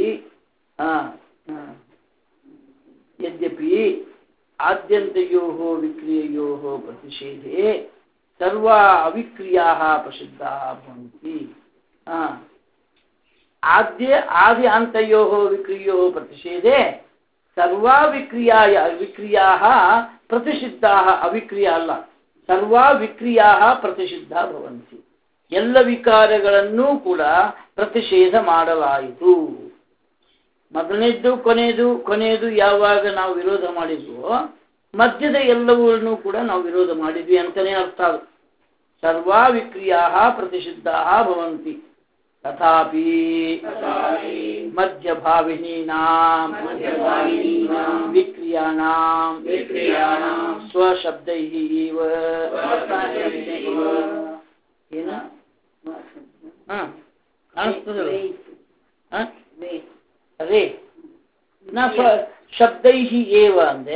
ಯದ್ಯಪಿ ಆದ್ಯಂತಯೋಃ ವಿಕ್ರಿಯಯೋಃ ಪ್ರತಿಷೇಧೆ ಸರ್ವಾ ಅವಿಕ್ರಿಯಾಃ ಪ್ರಸಿದ್ಧಾಃ ಭವಂತಿ. ಆದಿ ಅಂತಯೋಃ ವಿಕ್ರಿಯೋಃ ಪ್ರತಿಷೇಧೆ ಸರ್ವಾ ವಿಕ್ರಿಯಾಃ ಪ್ರತಿಷಿದ್ಧಾಃ. ಅವಿಕ್ರಿಯ ಅಲ್ಲ, ಸರ್ವಾ ವಿಕ್ರಿಯಾಃ ಪ್ರತಿಷಿದ್ಧಾ ಭವಂತಿ. ಎಲ್ಲ ವಿಕಾರಗಳನ್ನೂ ಕೂಡ ಪ್ರತಿಷೇಧ ಮಾಡಲಾಯಿತು. ಮೊದಲನೇದ್ದು ಕೊನೆಯದು ಯಾವಾಗ ನಾವು ವಿರೋಧ ಮಾಡಿದ್ವೋ ಮಧ್ಯದ ಎಲ್ಲವನ್ನೂ ಕೂಡ ನಾವು ವಿರೋಧ ಮಾಡಿದ್ವಿ ಅಂತಾನೆ ಅರ್ಥ. ಸರ್ವಾ ವಿಕ್ರಿಯಾಃ ಪ್ರತಿಷಿದ್ಧಾಃ ಭವಂತಿ. ತಥಾಪಿ ಮಧ್ಯಭಾವಿನೀನಾಂ ವಿಕ್ರಿಯಾಣಾಂ ಸ್ವಶಬ್ದೈಃ ಇವ. ಏನ ರೇ ನ ಶಬ್ದೈಃ ಏವ ಅಂದೆ.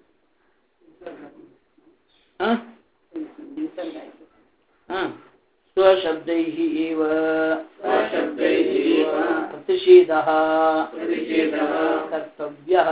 ಸ್ವಶಬ್ದೈಃ ಏವ ಪ್ರತಿಷೇಧಃ ಕರ್ತವ್ಯಃ.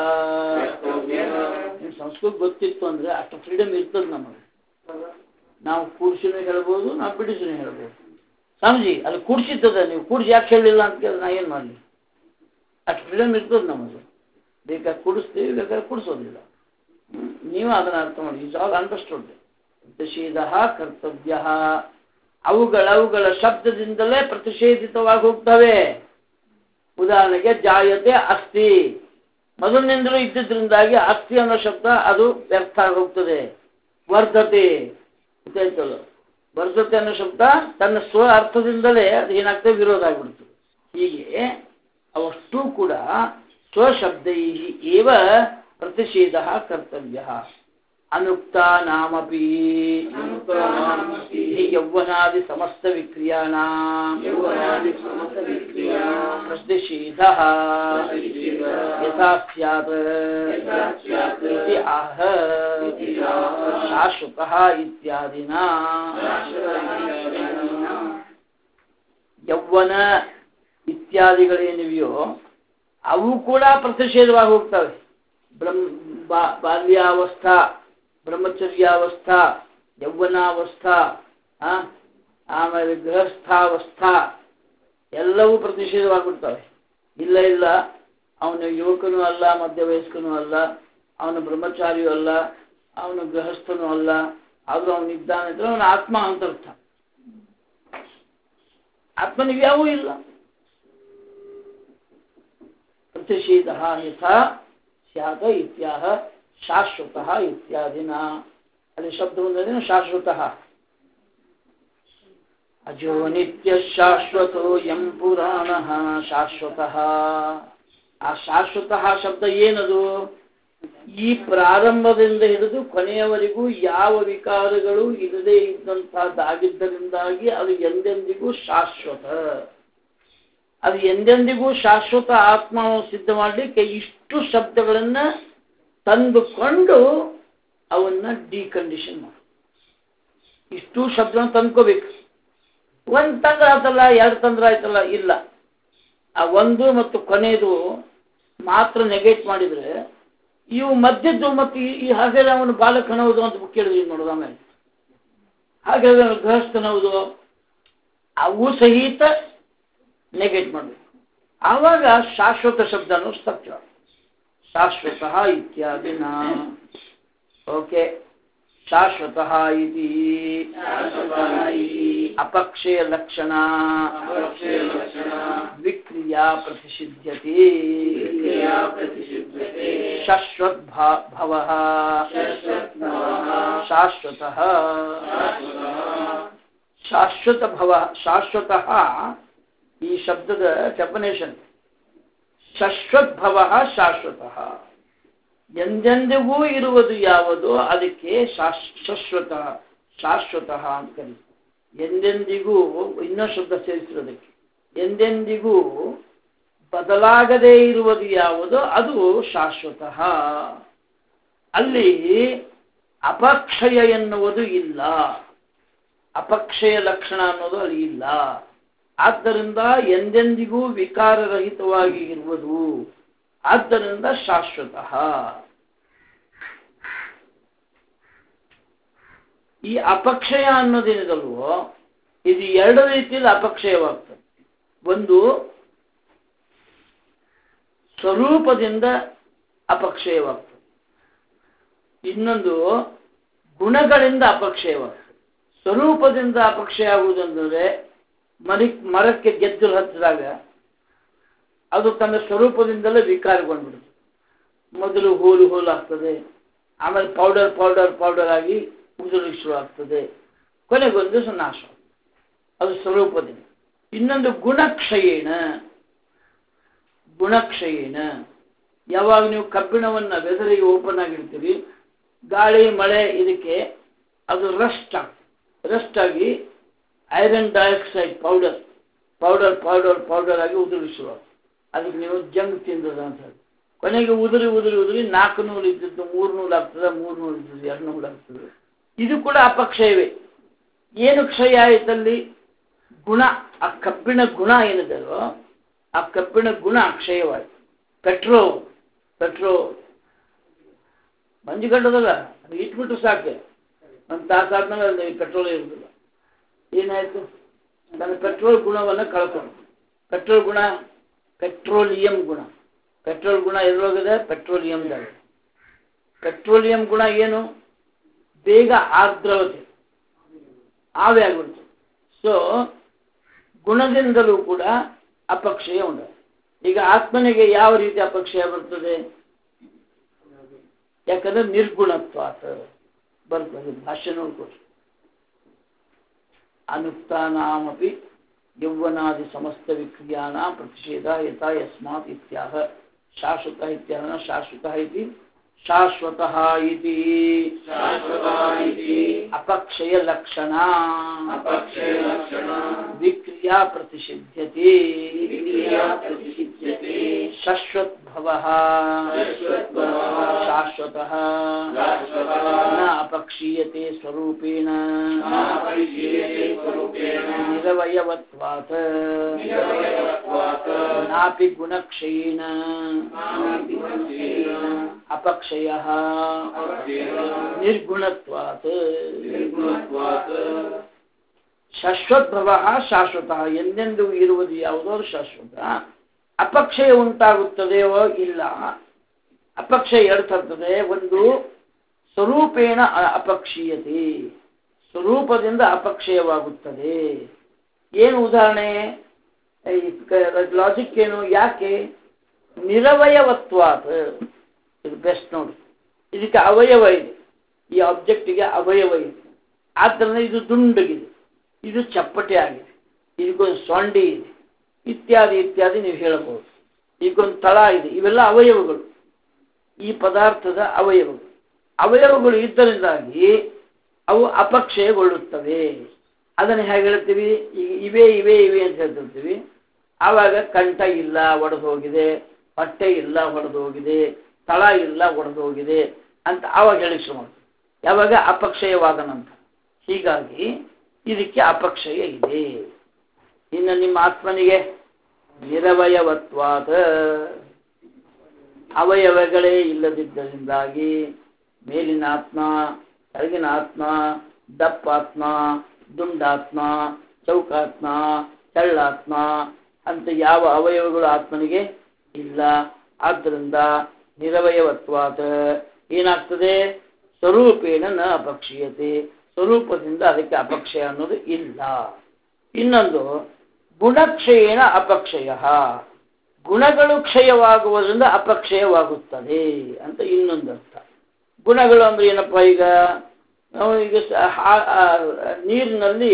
ಸಂಸ್ಕೃತ ಗೊತ್ತಿತ್ತು ಅಂದ್ರೆ ಅಷ್ಟು ಫ್ರೀಡಮ್ ಇರ್ತದೆ ನಮಗೆ. ನಾವು ಕೂಡ್ಸಿನೂ ಹೇಳ್ಬೋದು, ನಾವು ಬಿಡಿಸಿನೂ ಹೇಳ್ಬೋದು. ಸಮಜಿ, ಅಲ್ಲಿ ಕೂಡ್ಸಿರ್ತದ. ನೀವು ಕೂಡ್ಸಿ ಯಾಕೆ ಹೇಳಿಲ್ಲ ಅಂತ ಕೇಳಿದ್ರೆ ನಾ ಏನು ಮಾಡಲಿ? ಅಷ್ಟು ಫ್ರೀಡಮ್ ಇರ್ತದೆ ನಮಗೆ. ಬೇಕಾದ್ರೆ ಕೂಡಿಸ್ತೀವಿ, ಬೇಕಾದ್ರೆ ಕೂಡಿಸೋದಿಲ್ಲ. ನೀವು ಅದನ್ನು ಅರ್ಥ ಮಾಡಿ. It's all understood. ಪ್ರತಿಷೇಧಃ ಕರ್ತವ್ಯಃ ಅವುಗಳ ಶಬ್ದದಿಂದಲೇ ಪ್ರತಿಷೇಧಿತವಾಗಿ ಹೋಗ್ತವೆ. ಉದಾಹರಣೆಗೆ ಜಾಯತೆ ಅಸ್ಥಿ, ಮೊದಲಿನಿಂದಲೂ ಇದ್ದಿದ್ರಿಂದಾಗಿ ಅಸ್ಥಿ ಅನ್ನೋ ಶಬ್ದ ಅದು ವ್ಯರ್ಥ ಹೋಗ್ತದೆ. ವರ್ಧತೆ ಗೊತ್ತಾಯ್ತಲ್ಲ, ವರ್ಧತೆ ಅನ್ನೋ ಶಬ್ದ ತನ್ನ ಸ್ವ ಅರ್ಥದಿಂದಲೇ ಅದು ಏನಾಗ್ತದೆ, ವಿರೋಧ ಆಗಿಬಿಡ್ತದೆ. ಹೀಗೆ ಅವಷ್ಟೂ ಕೂಡ ಸ್ವಶಬ್ದೈ ಏವ ಪ್ರತಿಷೇಧ ಕರ್ತವ್ಯ. ಅನುಕ್ತ ನಾಮಪಿ ಯೌವನಾದಿ ಸಮಸ್ತ ವಿಕ್ರಿಯಾಣಾಂ ಪ್ರತಿಷೇಧ ಯಥಾ ಸ್ಯಾತ್ ಇತಿ ಆಹ ಶಾಶ್ವತಃ ಇತ್ಯಾದಿನಾ. ಯೌವನ ಇತ್ಯಾದಿಗಳೇನಿವೆಯೋ ಅವು ಕೂಡ ಪ್ರತಿಷೇಧವಾಗಿ ಹೋಗ್ತವೆ. ಬಾಲ್ಯಾವಸ್ಥಾ, ಬ್ರಹ್ಮಚರ್ಯಾವಸ್ಥಾ, ಯೌವನಾವಸ್ಥಾ, ಆಮೇಲೆ ಗೃಹಸ್ಥಾವಸ್ಥಾ ಎಲ್ಲವೂ ಪ್ರತಿಷೇಧವಾಗಿಬಿಡ್ತವೆ. ಇಲ್ಲ ಅವನು ಯುವಕನೂ ಅಲ್ಲ, ಮಧ್ಯವಯಸ್ಕನೂ ಅಲ್ಲ, ಅವನು ಬ್ರಹ್ಮಚಾರಿಯೂ ಅಲ್ಲ, ಅವನು ಗೃಹಸ್ಥನೂ ಅಲ್ಲ, ಆದರೂ ಅವನಿದ್ದಾನೆ ಅಂದ್ರೆ ಅವನ ಆತ್ಮ ಅಂತರ್ಥ. ಆತ್ಮನಿವ್ಯಾವೂ ಇಲ್ಲ. ಪ್ರತಿಷೇಧ ಯಥಾ ಸ್ಯಾತ್ ಇತ್ಯಾಹ ಶಾಶ್ವತಃ ಇತ್ಯಾದಿನ. ಅಲ್ಲಿ ಶಬ್ದ ಬಂದ್ರೆ ಶಾಶ್ವತಃ. ಅಜೋ ನಿತ್ಯ ಶಾಶ್ವತೋ ಯಂ ಪುರಾಣಃ ಶಾಶ್ವತಃ. ಆ ಶಾಶ್ವತಃ ಶಬ್ದ ಏನದು? ಈ ಪ್ರಾರಂಭದಿಂದ ಹಿಡಿದು ಕೊನೆಯವರೆಗೂ ಯಾವ ವಿಕಾರಗಳು ಇರದೇ ಇದ್ದಂತಹದ್ದಾಗಿದ್ದರಿಂದಾಗಿ ಅದು ಎಂದೆಂದಿಗೂ ಶಾಶ್ವತ. ಅದು ಎಂದೆಂದಿಗೂ ಶಾಶ್ವತ ಆತ್ಮವನ್ನು ಸಿದ್ಧ ಮಾಡಲಿಕ್ಕೆ ಇಷ್ಟು ಶಬ್ದಗಳನ್ನ ತಂದುಕೊಂಡು ಅವನ್ನ ಡಿಕಂಡೀಷನ್ ಮಾಡಿ ಇಷ್ಟು ಶಬ್ದವನ್ನು ತಂದ್ಕೋಬೇಕು. ಒಂದು ತಂದ್ರೆ ಆಯ್ತಲ್ಲ, ಎರಡು ತಂದ್ರೆ ಆಯ್ತಲ್ಲ, ಇಲ್ಲ. ಆ ಒಂದು ಮತ್ತು ಕೊನೆಯದು ಮಾತ್ರ ನೆಗೆಟ್ ಮಾಡಿದ್ರೆ ಇವು ಮಧ್ಯದ್ದು ಮತ್ತು ಈ ಹಾಗಾದ್ರೆ ಅವನು ಬಾಲಕನೌದು ಅಂತ ಕೇಳಿದ್ವಿ ನೋಡೋದು. ಆಮೇಲೆ ಹಾಗಾದ್ರೆ ಅವನು ಗೃಹಸ್ಥನೌದು ಅವು ಸಹಿತ ನೆಗೆಟ್ ಮಾಡಬೇಕು. ಆವಾಗ ಶಾಶ್ವತ ಶಬ್ದನು ಸತ್ಯ. ಶಾಶ್ವತಃ ಇತ್ಯಾದಿನ. ಓಕೆ, ಶಾಶ್ವತಃ ಇತಿ ಅಪಕ್ಷಯ ಲಕ್ಷಣ ವಿಕ್ರಿಯಾ ಪ್ರತಿಷಿಧ್ಯತೆ. ಶಾಶ್ವತ್ ಭವಃ ಶಾಶ್ವತಃ. ಶಾಶ್ವತ ಭವ, ಶಾಶ್ವತಃ ಈ ಶಬ್ದದ ಡೆಫಿನೇಷನ್. ಶಾಶ್ವತ್ ಭವ ಶಾಶ್ವತಃ, ಎಂದೆಂದಿಗೂ ಇರುವುದು ಯಾವುದೋ ಅದಕ್ಕೆ ಶಾಶ್ವತ ಶಾಶ್ವತಃ ಅಂತ ಕರೀತಾರೆ. ಎಂದೆಂದಿಗೂ ಇನ್ನೊಂದು ಶಬ್ದ ಸೇರಿಸಿರೋದಕ್ಕೆ, ಎಂದೆಂದಿಗೂ ಬದಲಾಗದೇ ಇರುವುದು ಯಾವುದೋ ಅದು ಶಾಶ್ವತಃ. ಅಲ್ಲಿ ಅಪಕ್ಷಯ ಎನ್ನುವುದು ಇಲ್ಲ, ಅಪಕ್ಷಯ ಲಕ್ಷಣ ಅನ್ನೋದು ಅಲ್ಲಿ ಇಲ್ಲ. ಆದ್ದರಿಂದ ಎಂದೆಂದಿಗೂ ವಿಕಾರರಹಿತವಾಗಿ ಇರುವುದು, ಆದ್ದರಿಂದ ಶಾಶ್ವತಃ. ಈ ಅಪಕ್ಷಯ ಅನ್ನೋದೇನಿದಲ್ವೋ ಇದು ಎರಡು ರೀತಿಯಲ್ಲಿ ಅಪಕ್ಷಯವಾಗ್ತದೆ. ಒಂದು ಸ್ವರೂಪದಿಂದ ಅಪಕ್ಷಯವಾಗ್ತದೆ, ಇನ್ನೊಂದು ಗುಣಗಳಿಂದ ಅಪಕ್ಷಯವಾಗ್ತದೆ. ಸ್ವರೂಪದಿಂದ ಅಪಕ್ಷಯ ಆಗುವುದಂದ್ರೆ ಮರಕ್ಕೆ ಗೆದ್ದಲು ಹತ್ತಿದಾಗ ಅದು ತನ್ನ ಸ್ವರೂಪದಿಂದಲೇ ವಿಕಾರಗೊಂಡ್ಬಿಡುತ್ತೆ. ಮೊದಲು ಹೋಲು ಆಗ್ತದೆ, ಆಮೇಲೆ ಪೌಡರ್ ಆಗಿ ಉದುರು ಶುರು ಆಗ್ತದೆ, ಕೊನೆಗೊಂದು ನಾಶ. ಅದು ಸ್ವರೂಪದಿಂದ. ಇನ್ನೊಂದು ಗುಣಕ್ಷಯೇಣ. ಯಾವಾಗ ನೀವು ಕಬ್ಬಿಣವನ್ನು ವೆದರಿಗೆ ಓಪನ್ ಆಗಿರ್ತೀವಿ, ಗಾಳಿ ಮಳೆ ಇದಕ್ಕೆ ಅದು ರಸ್ಟ್ ಆಗಿ ಐರನ್ ಡೈಆಕ್ಸೈಡ್ ಪೌಡರ್ ಆಗಿ ಉದುರಿ ಶುರು. ಅದಕ್ಕೆ ನೀವು ಜಂಗ್ ತಿಂದದ ಅಂತ ಹೇಳಿ ಕೊನೆಗೆ ಉದುರಿ 400 ಇದ್ದದ್ದು 300 ಆಗ್ತದೆ, 300 ಇದ್ದದ್ದು 200 ಆಗ್ತದೆ. ಇದು ಕೂಡ ಅಪಕ್ಷಯವೇ. ಏನು ಕ್ಷಯ ಆಯಿತಲ್ಲಿ? ಗುಣ, ಆ ಕಬ್ಬಿಣ ಗುಣ ಏನಿದೆಯೋ ಆ ಕಬ್ಬಿಣ ಗುಣ ಕ್ಷಯವಾಯಿತು. ಪೆಟ್ರೋಲ್ ಮಂಜುಗಡ್ಡದಲ್ಲ, ಅದು ಇಟ್ಬಿಟ್ರು ಸಾಕೆ, ಒಂದು ತಾಸಾದ್ಮೇಲೆ ಅಲ್ಲಿ ಪೆಟ್ರೋಲ್ ಇರುವುದಿಲ್ಲ. ಏನಾಯಿತು? ನನ್ನ ಪೆಟ್ರೋಲ್ ಗುಣವನ್ನು ಕಳ್ಕೊಂಡು. ಪೆಟ್ರೋಲಿಯಂ ಗುಣ ಎಲ್ಲೋಗಿದೆ? ಪೆಟ್ರೋಲಿಯಂದಾಗ. ಪೆಟ್ರೋಲಿಯಂ ಗುಣ ಏನು? ಬೇಗ ಆರ್ದ್ರವತೆ, ಆವಿ ಆಗ್ಬಿಡ್ತು. ಸೊ ಗುಣದಿಂದಲೂ ಕೂಡ ಅಪಕ್ಷಯ ಉಂಟು. ಈಗ ಆತ್ಮನಿಗೆ ಯಾವ ರೀತಿ ಅಪಕ್ಷಯ ಬರ್ತದೆ? ಯಾಕಂದ್ರೆ ನಿರ್ಗುಣತ್ವಾತ್ ಬರ್ತದೆ. ಭಾಷೆ ನೋಡ್ಕೊಡಿ. ಅನುಕ್ತಾನಾಮಪಿ ಯೌವನಾದಿ ಸಮಸ್ತ ವಿಕ್ರಿಯಾಣ ಪ್ರತಿಷೇಧ ಯಥಾ ಯಸ್ಮಾತ್ ಇತ್ಯಾಹ ಶಾಶ್ವತಃ ಇತ್ಯಾಹ ಶಾಶ್ವತಃ ಇತಿ ಶಾಶ್ವತಃ ಇತಿ ಅಪಕ್ಷಯ ಲಕ್ಷಣ ವಿಕ್ರಿಯಾ ಪ್ರತಿಷಿಧ್ಯತೆ ಶಾಶ್ವತಭವಃ ಶಾಶ್ವತಃ ನ ಅಪಕ್ಷೀಯತೆ ಸ್ವರೂಪೇಣ ನಿರವಯವತ್ವಾತ್ ನಾಪಿ ಗುಣಕ್ಷಯೇನ ಅಪಕ್ಷಯಃ ನಿರ್ಗುಣತ್ವಾತ್ ಶಾಶ್ವತಭವಃ ಶಾಶ್ವತಃ ಎಂದೆಂದು ಇರುವುದು ಯಾವುದೋ ಅದು ಶಾಶ್ವತ. ಅಪಕ್ಷಯ ಉಂಟಾಗುತ್ತದೆಯೋ ಇಲ್ಲ. ಅಪಕ್ಷಯ ಎಡ್ತರ್ತದೆ. ಒಂದು ಸ್ವರೂಪೇಣ ಅಪಕ್ಷೀಯತೆ, ಸ್ವರೂಪದಿಂದ ಅಪಕ್ಷಯವಾಗುತ್ತದೆ. ಏನು ಉದಾಹರಣೆ? ಲಾಜಿಕ್ ಏನು? ಯಾಕೆ? ನಿರವಯವತ್ವಾತ್. ಇದು ಬೆಸ್ಟ್ ನೋಡಿ. ಇದಕ್ಕೆ ಅವಯವ ಇದೆ. ಈ ಆಬ್ಜೆಕ್ಟಿಗೆ ಅವಯವ ಇದೆ. ಆದ್ದರಿಂದ ಇದು ದುಂಡಗಿದೆ, ಇದು ಚಪ್ಪಟೆ ಆಗಿದೆ, ಇದಕ್ಕೊಂದು ಸೊಂಡಿ ಇದೆ, ಇತ್ಯಾದಿ ಇತ್ಯಾದಿ ನೀವು ಹೇಳಬಹುದು. ಇದಕ್ಕೊಂದು ತಳ ಇದೆ. ಇವೆಲ್ಲ ಅವಯವಗಳು, ಈ ಪದಾರ್ಥದ ಅವಯವಗಳು. ಅವಯವಗಳು ಇದ್ದರಿಂದಾಗಿ ಅವು ಅಪಕ್ಷಯಗೊಳ್ಳುತ್ತವೆ. ಅದನ್ನು ಹೇಗೆ ಹೇಳ್ತೀವಿ? ಈಗ ಇವೆ ಇವೆ ಇವೆ ಅಂತ ಹೇಳ್ತಿರ್ತೀವಿ. ಆವಾಗ ಕಂಠ ಇಲ್ಲ, ಒಡೆದು ಹೋಗಿದೆ, ಹೊಟ್ಟೆ ಇಲ್ಲ, ಹೊಡೆದು ಹೋಗಿದೆ, ತಳ ಇಲ್ಲ, ಒಡೆದು ಹೋಗಿದೆ ಅಂತ ಆವಾಗ ಹೇಳಿಕ್ ಶುರು ಮಾಡ್ತೀವಿ. ಯಾವಾಗ? ಅಪಕ್ಷಯವಾದ ನಂತರ. ಹೀಗಾಗಿ ಇದಕ್ಕೆ ಅಪಕ್ಷಯ ಇದೆ. ಇನ್ನು ನಿಮ್ಮ ಆತ್ಮನಿಗೆ ನಿರವಯವತ್ವಾದ ಅವಯವಗಳೇ ಇಲ್ಲದಿದ್ದರಿಂದಾಗಿ ಮೇಲಿನ ಆತ್ಮ, ಕೆಳಗಿನ ಆತ್ಮ, ದಪ್ಪಾತ್ಮ, ದುಂಡಾತ್ಮ, ಚೌಕಾತ್ಮ, ತೆಳ್ಳಾತ್ಮ ಅಂತ ಯಾವ ಅವಯವಗಳು ಆತ್ಮನಿಗೆ ಇಲ್ಲ. ಆದ್ದರಿಂದ ನಿರವಯವತ್ವಾದ ಏನಾಗ್ತದೆ? ಸ್ವರೂಪೇಣ ನ ಅಪಕ್ಷೀಯತೆ, ಸ್ವರೂಪದಿಂದ ಅದಕ್ಕೆ ಅಪಕ್ಷಯ ಅನ್ನೋದು ಇಲ್ಲ. ಇನ್ನೊಂದು ಗುಣಕ್ಷಯೇನ ಅಪಕ್ಷಯ, ಗುಣಗಳು ಕ್ಷಯವಾಗುವುದರಿಂದ ಅಪಕ್ಷಯವಾಗುತ್ತದೆ ಅಂತ ಇನ್ನೊಂದು ಅರ್ಥ. ಗುಣಗಳು ಅಂದ್ರೆ ಏನಪ್ಪ? ಈಗ ನಾವು ನೀರಿನಲ್ಲಿ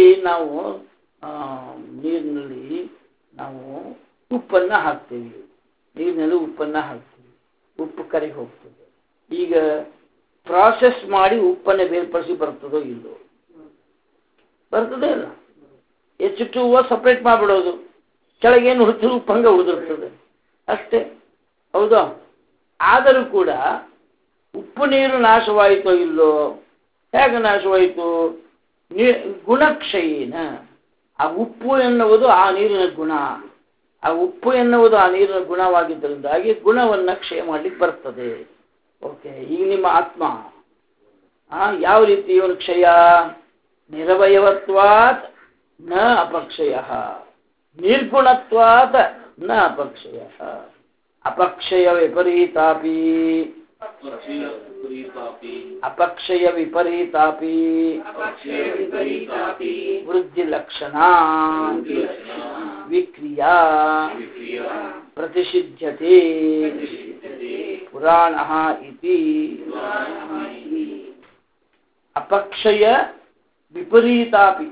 ನಾವು ಉಪ್ಪನ್ನು ಹಾಕ್ತೀವಿ. ನೀರಿನಲ್ಲಿ ಉಪ್ಪನ್ನು ಹಾಕ್ತೀವಿ, ಉಪ್ಪು ಕರಗಿ ಹೋಗ್ತದೆ. ಈಗ ಪ್ರಾಸೆಸ್ ಮಾಡಿ ಉಪ್ಪನ್ನು ಬೇರ್ಪಡಿಸಿ ಬರ್ತದೋ ಇಲ್ಲೋ? ಬರ್ತದೆ ಇಲ್ಲ. H2O ಸಪ್ರೇಟ್ ಮಾಡಿಬಿಡೋದು, ಕೆಳಗೇನು ಉಳಿದ್ರು ಉಪ್ಪಂಗ ಉಳಿದಿರ್ತದೆ ಅಷ್ಟೇ. ಹೌದಾ? ಆದರೂ ಕೂಡ ಉಪ್ಪು ನೀರು ನಾಶವಾಯಿತೋ ಇಲ್ಲೋ? ಹೇಗೆ ನಾಶವಾಯಿತು? ಗುಣಕ್ಷಯೇನ. ಆ ಉಪ್ಪು ಎನ್ನುವುದು ಆ ನೀರಿನ ಗುಣ. ಆ ಉಪ್ಪು ಎನ್ನುವುದು ಆ ನೀರಿನ ಗುಣವಾಗಿದ್ದರಿಂದಾಗಿ ಗುಣವನ್ನು ಕ್ಷಯ ಮಾಡಲಿಕ್ಕೆ ಬರ್ತದೆ. ಓಕೆ. ಈಗ ನಿಮ್ಮ ಆತ್ಮ ಯಾವ ರೀತಿ ಇವನು ಕ್ಷಯ? ನಿರವಯವತ್ವಾತ್ ನ ಅಪಕ್ಷಯ, ನಿರ್ಗುಣತ್ವಾತ್ ನ ಅಪಕ್ಷಯ. ಅಪಕ್ಷಯ ವಿಪರೀತಾಪಿ, ಅಪಕ್ಷಯ ವಿಪರೀತಾಪಿ ವೃದ್ಧಿ ಲಕ್ಷಣ ವಿಕ್ರಿಯಾ ಪ್ರತಿಷಿಧ್ಯತೆ ಪುರಾಣಃ ಇತಿ. ಅಪಕ್ಷಯ ವಿಪರೀತಾಪಿ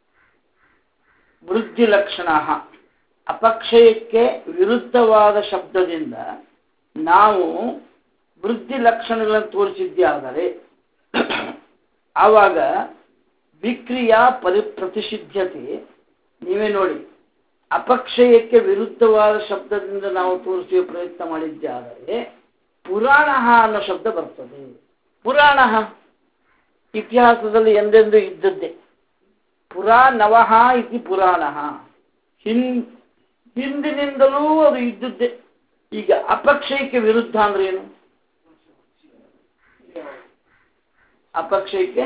ವೃದ್ಧಿ ಲಕ್ಷಣ. ಅಪಕ್ಷಯಕ್ಕೆ ವಿರುದ್ಧವಾದ ಶಬ್ದದಿಂದ ನಾವು ವೃದ್ಧಿ ಲಕ್ಷಣಗಳನ್ನು ತೋರಿಸಿದ್ದೇ ಆದರೆ ಆವಾಗ ವಿಕ್ರಿಯಾ ಪ್ರತಿಷಿಧ್ಯತೆ. ನೀವೇ ನೋಡಿ, ಅಪಕ್ಷಯಕ್ಕೆ ವಿರುದ್ಧವಾದ ಶಬ್ದದಿಂದ ನಾವು ತೋರಿಸುವ ಪ್ರಯತ್ನ ಮಾಡಿದ್ದೇ ಆದರೆ ಪುರಾಣ ಅನ್ನೋ ಶಬ್ದ ಬರ್ತದೆ. ಪುರಾಣ ಇತಿಹಾಸದಲ್ಲಿ ಎಂದೆಂದು ಇದ್ದದ್ದೇ. ಪುರಾಣವಃ ಇತಿ ಪುರಾಣ, ಹಿಂದಿನಿಂದಲೂ ಅದು ಇದ್ದದ್ದೇ. ಈಗ ಅಪಕ್ಷಯಕ್ಕೆ ವಿರುದ್ಧ ಅಂದ್ರೆ ಏನು? ಅಪಕ್ಷಯಕ್ಕೆ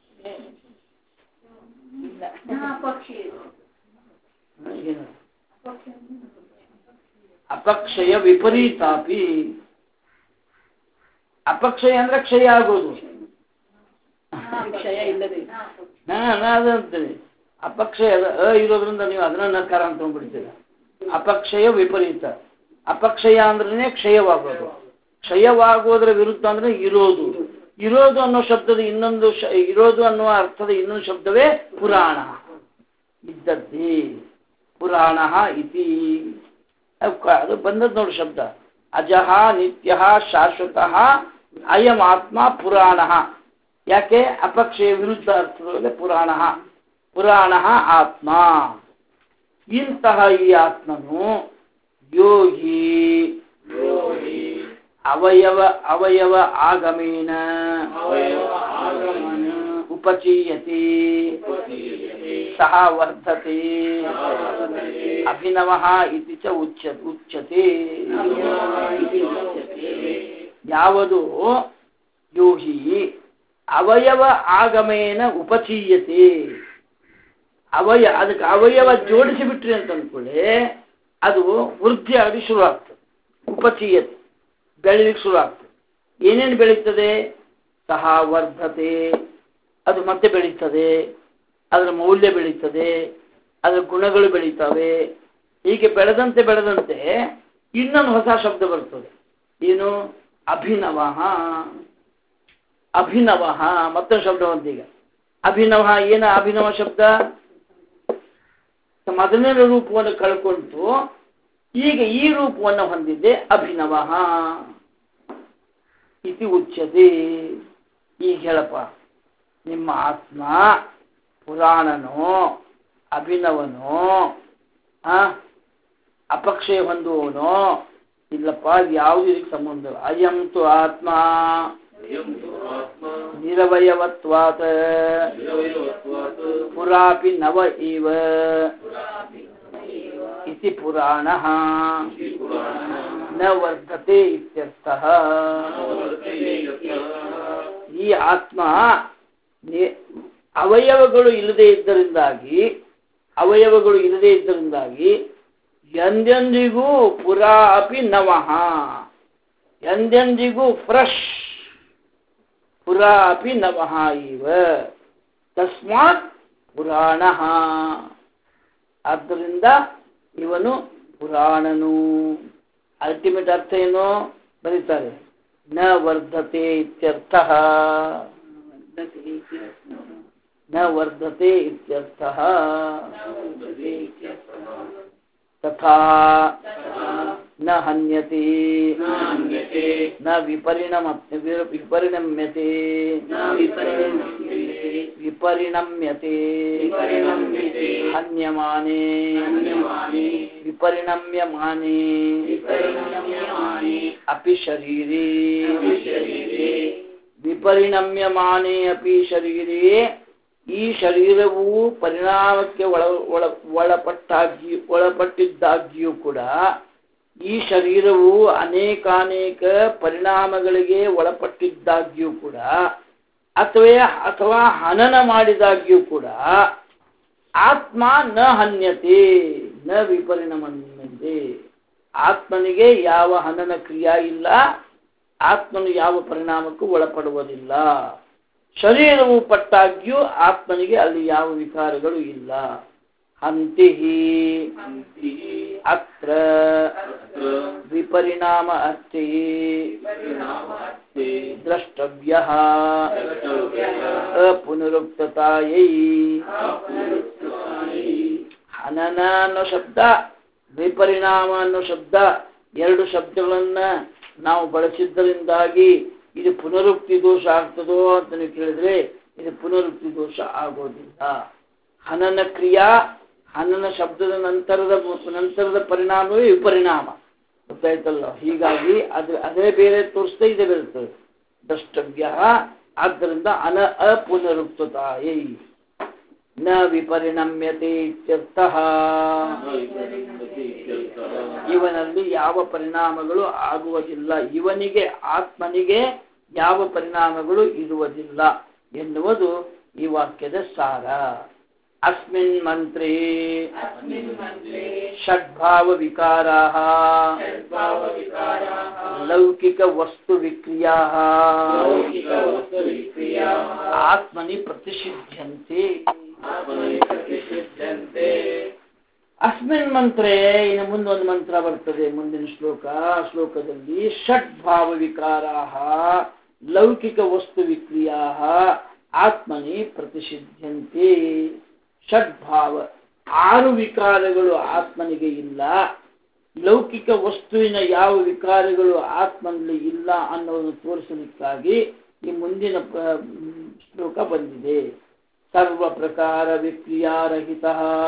ಅಪಕ್ಷಯ ವಿಪರೀತಾಪಿ. ಅಪಕ್ಷಯ ಅಂದ್ರೆ ಕ್ಷಯ ಆಗೋದು. ಅದಂತೇನೆ ಅಪಕ್ಷಯ ಇರೋದ್ರಿಂದ ನೀವು ಅದನ್ನ ನಕಾರ ಅಂತ ಅಂದ್ಬಿಡ್ತೀರ. ಅಪಕ್ಷಯ ವಿಪರೀತ. ಅಪಕ್ಷಯ ಅಂದ್ರೆ ಕ್ಷಯವಾಗೋದು. ಕ್ಷಯವಾಗೋದ್ರ ವಿರುದ್ಧ ಅಂದ್ರೆ ಇರೋದು. ಇರೋದು ಅನ್ನೋ ಶಬ್ದದ ಇನ್ನೊಂದು ಇರೋದು ಅನ್ನುವ ಅರ್ಥದ ಇನ್ನೊಂದು ಶಬ್ದವೇ ಪುರಾಣ. ಇದ್ದದ್ದೇ ಪುರಾಣ ಇತಿ ಅದು ಬಂದದ್ದು ನೋಡಿ ಶಬ್ದ. ಅಜಃ ನಿತ್ಯ ಶಾಶ್ವತಃ ಅಯಂ ಆತ್ಮ ಪುರಾಣ. ಯಾಕೆ? ಅಪಕ್ಷಯ ವಿರುದ್ಧ ಅರ್ಥದೊಳಗೆ ಪುರಾಣ. ಪುರಾಣ ಆತ್ಮ. ಇಂತಹ ಈ ಆತ್ಮನು ಯೋಗಿ ಅವಯವ ಆಗಮೇನ ಉಪಚೀಯತೆ ಸಹ ವರ್ಧತೆ ಅಭಿನವಃ ಇತಿ ಚ ಉಚ್ಯತೆ. ಯಾವುದು ಯೋಹಿ ಅವಯವ ಆಗಮೇನ ಉಪಚೀಯತೆ. ಅದಕ್ಕೆ ಅವಯವ ಜೋಡಿಸಿ ಬಿಟ್ರಿ ಅಂತ ಅಂದ್ಕೊಳ್ಳಿ, ಅದು ವೃದ್ಧಿ ಆಗಿ ಶುರು ಆಗ್ತದೆ. ಉಪಚೀಯತೆ ಬೆಳಲಿಕ್ಕೆ ಶುರು ಆಗ್ತದೆ. ಏನೇನು ಬೆಳೀತದೆ? ಸಹ ವರ್ಧತೆ, ಅದು ಮತ್ತೆ ಬೆಳೀತದೆ. ಅದರ ಮೌಲ್ಯ ಬೆಳೀತದೆ, ಅದರ ಗುಣಗಳು ಬೆಳೀತವೆ. ಹೀಗೆ ಬೆಳೆದಂತೆ ಬೆಳೆದಂತೆ ಇನ್ನೊಂದು ಹೊಸ ಶಬ್ದ ಬರ್ತದೆ. ಏನು? ಅಭಿನವ. ಅಭಿನವ ಮತ್ತೊಂದು ಶಬ್ದ ಬಂತೀಗ. ಅಭಿನವ ಏನ? ಅಭಿನವ ಶಬ್ದ ಮೊದಲನೇ ರೂಪವನ್ನು ಕಳ್ಕೊಂಡು ಈಗ ಈ ರೂಪವನ್ನು ಹೊಂದಿದೆ. ಅಭಿನವ ಇತಿ ಉಚ್ಯತೆ. ಈಗ ಹೇಳಪ್ಪ, ನಿಮ್ಮ ಆತ್ಮ ಪುರಾಣನೋ ಅಭಿನವನೋ ಅಪಕ್ಷಯ ಹೊಂದುವನೋ ಇಲ್ಲಪ್ಪ, ಯಾವುದು ಇದಕ್ಕೆ ಸಂಬಂಧ? ಅಯಂತು ಆತ್ಮ ನಿರವಯವತ್ವಾತ್ ಪುರಾಪಿ ನವ ಇವ ಇತಿ ಪುರಾಣಃ ನ ವರ್ಧತೆ ಇತ್ಯರ್ಥಃ. ಈ ಆತ್ಮ ಅವಯವಗಳು ಇಲ್ಲದೆ ಇದ್ದರಿಂದಾಗಿ ಎಂದೆಂದಿಗೂ ಪುರಾ ಅಪಿ ನವಃ, ಎಂದೆಂದಿಗೂ ಫ್ರೆಶ್. ಪುರಾ ಅಪಿ ನವಃ ಇವ ತಸ್ಮಾತ್ ಪುರಾಣಃ. ಆದ್ದರಿಂದ ಇವನು ಪುರಾಣನು. ಅಲ್ಟಿಮೇಟ್ ಅರ್ಥ ಏನು ಬರೀತಾರೆ? ನ ವರ್ಧತೆ ಇತ್ಯರ್ಥಃ. ನ ವರ್ಧತೆ ಇತ್ಯರ್ಥಃ. ತಥಾ ನ ಹನ್ಯತೆ ನ ವಿಪರಿಣಮ್ಯತೆ ಹನ್ಯಮಾನೆ ವಿಪರಿಣಮ್ಯಮಾನೆ ಅಪಿ ಶರೀರೇ ವಿಪರಿಣಮ್ಯಮಾನೆ ಅಪಿ ಶರೀರೇ. ಈ ಶರೀರವು ಪರಿಣಾಮಕ್ಕೆ ಒಳಪಟ್ಟಿದ್ದಾಗಿಯೂ ಕೂಡ, ಈ ಶರೀರವು ಅನೇಕಾನೇಕ ಪರಿಣಾಮಗಳಿಗೆ ಒಳಪಟ್ಟಿದ್ದಾಗಿಯೂ ಕೂಡ, ಅಥವಾ ಹನನ ಮಾಡಿದಾಗಿಯೂ ಕೂಡ ಆತ್ಮ ನ ಹನ್ಯತೆ ನ ವಿಪರಿಣಮ್ಯತೆ. ಆತ್ಮನಿಗೆ ಯಾವ ಹನನ ಕ್ರಿಯಾ ಇಲ್ಲ, ಆತ್ಮನು ಯಾವ ಪರಿಣಾಮಕ್ಕೂ ಒಳಪಡುವುದಿಲ್ಲ. ಶರೀರವು ಪಟ್ಟಾಗ್ಯೂ ಆತ್ಮನಿಗೆ ಅಲ್ಲಿ ಯಾವ ವಿಕಾರಗಳು ಇಲ್ಲ. ಹಂತಿಹಿ ಅತ್ರ ವಿಪರಿಣಾಮ ಅರ್ಥೇ ದ್ರಷ್ಟವ್ಯಃ ಅಪುನರುಕ್ತತಾಯೈ. ಹನನ ಅನ್ನೋ ಶಬ್ದ, ವಿಪರಿಣಾಮ ಅನ್ನೋ ಶಬ್ದ, ಎರಡು ಶಬ್ದಗಳನ್ನ ನಾವು ಬಳಸಿದ್ದರಿಂದಾಗಿ ಇದು ಪುನರುಕ್ತಿ ದೋಷ ಆಗ್ತದೋ ಅಂತ ನೀವು ಕೇಳಿದ್ರೆ, ಇದು ಪುನರುಕ್ತಿ ದೋಷ ಆಗೋದಿಲ್ಲ. ಹನನ ಕ್ರಿಯಾ, ಹನನ ಶಬ್ದದ ನಂತರದ ಪರಿಣಾಮವೇ ವಿಪರಿಣಾಮ. ಗೊತ್ತಾಯ್ತಲ್ಲ? ಹೀಗಾಗಿ ಅದೇ ಬೇರೆ ತೋರಿಸ್ತಾ ಇದೆ ಬರುತ್ತದೆ ದ್ರಷ್ಟವ್ಯ. ಆದ್ದರಿಂದ ಅಪುನರುಕ್ತತಾಯೈ ನ ವಿಪರಿಣಮ್ಯತೆ ಇತ್ಯರ್ಥಃ. ಇವನಲ್ಲಿ ಯಾವ ಪರಿಣಾಮಗಳು ಆಗುವುದಿಲ್ಲ, ಇವನಿಗೆ ಆತ್ಮನಿಗೆ ಯಾವ ಪರಿಣಾಮಗಳು ಇರುವುದಿಲ್ಲ ಎನ್ನುವುದು ಈ ವಾಕ್ಯದ ಸಾರ. ಅಸ್ಮಿನ್ ಮಂತ್ರೇ ಷಡ್ಭಾವ ವಿಕಾರಾಃ ಲೌಕಿಕ ವಸ್ತು ವಿಕ್ರಿಯಾಃ ಆತ್ಮನಿ ಪ್ರತಿಷಿಧ್ಯಂತೆ. ಅಸ್ಮಿನ್ ಮಂತ್ರೇ ಇನ್ನು ಮುಂದೊಂದು ಮಂತ್ರ ಬರ್ತದೆ ಮುಂದಿನ ಶ್ಲೋಕದಲ್ಲಿ ಷಡ್ಭಾವ ವಿಕಾರಾಹ ಲೌಕಿಕ ವಸ್ತು ವಿಕ್ರಿಯಾಹ ಆತ್ಮನಿ ಪ್ರತಿಷಿಧ್ಯಂತೆ. ಷಡ್ಭಾವ 6 ವಿಕಾರಗಳು ಆತ್ಮನಿಗೆ ಇಲ್ಲ, ಲೌಕಿಕ ವಸ್ತುವಿನ ಯಾವ ವಿಕಾರಗಳು ಆತ್ಮನಲ್ಲಿ ಇಲ್ಲ ಅನ್ನೋದನ್ನು ತೋರಿಸಲಿಕ್ಕಾಗಿ ಈ ಮುಂದಿನ ಶ್ಲೋಕ ಬಂದಿದೆ. ಸರ್ವ ಪ್ರಕಾರ ವಿಕ್ರಿಯಾರಹಿತ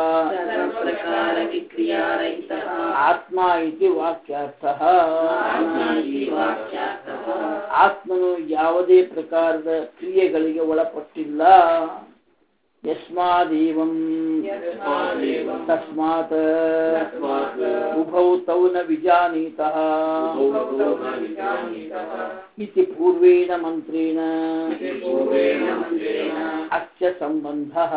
ಆತ್ಮ ಇತಿ ವಾಕ್ಯಾರ್ಥಃ. ಆತ್ಮನು ಯಾವುದೇ ಪ್ರಕಾರದ ಕ್ರಿಯೆಗಳಿಗೆ ಒಳಪಟ್ಟಿಲ್ಲ. ಯಸ್ಮಾದೇವಂ ತಸ್ಮಾತ್ ಉಭೌ ತೌ ನ ವಿಜಾನೀತಃ ಇತಿ ಪೂರ್ವೇಣ ಮಂತ್ರೇಣ ಅಸ್ಯ ಸಂಬಂಧಃ.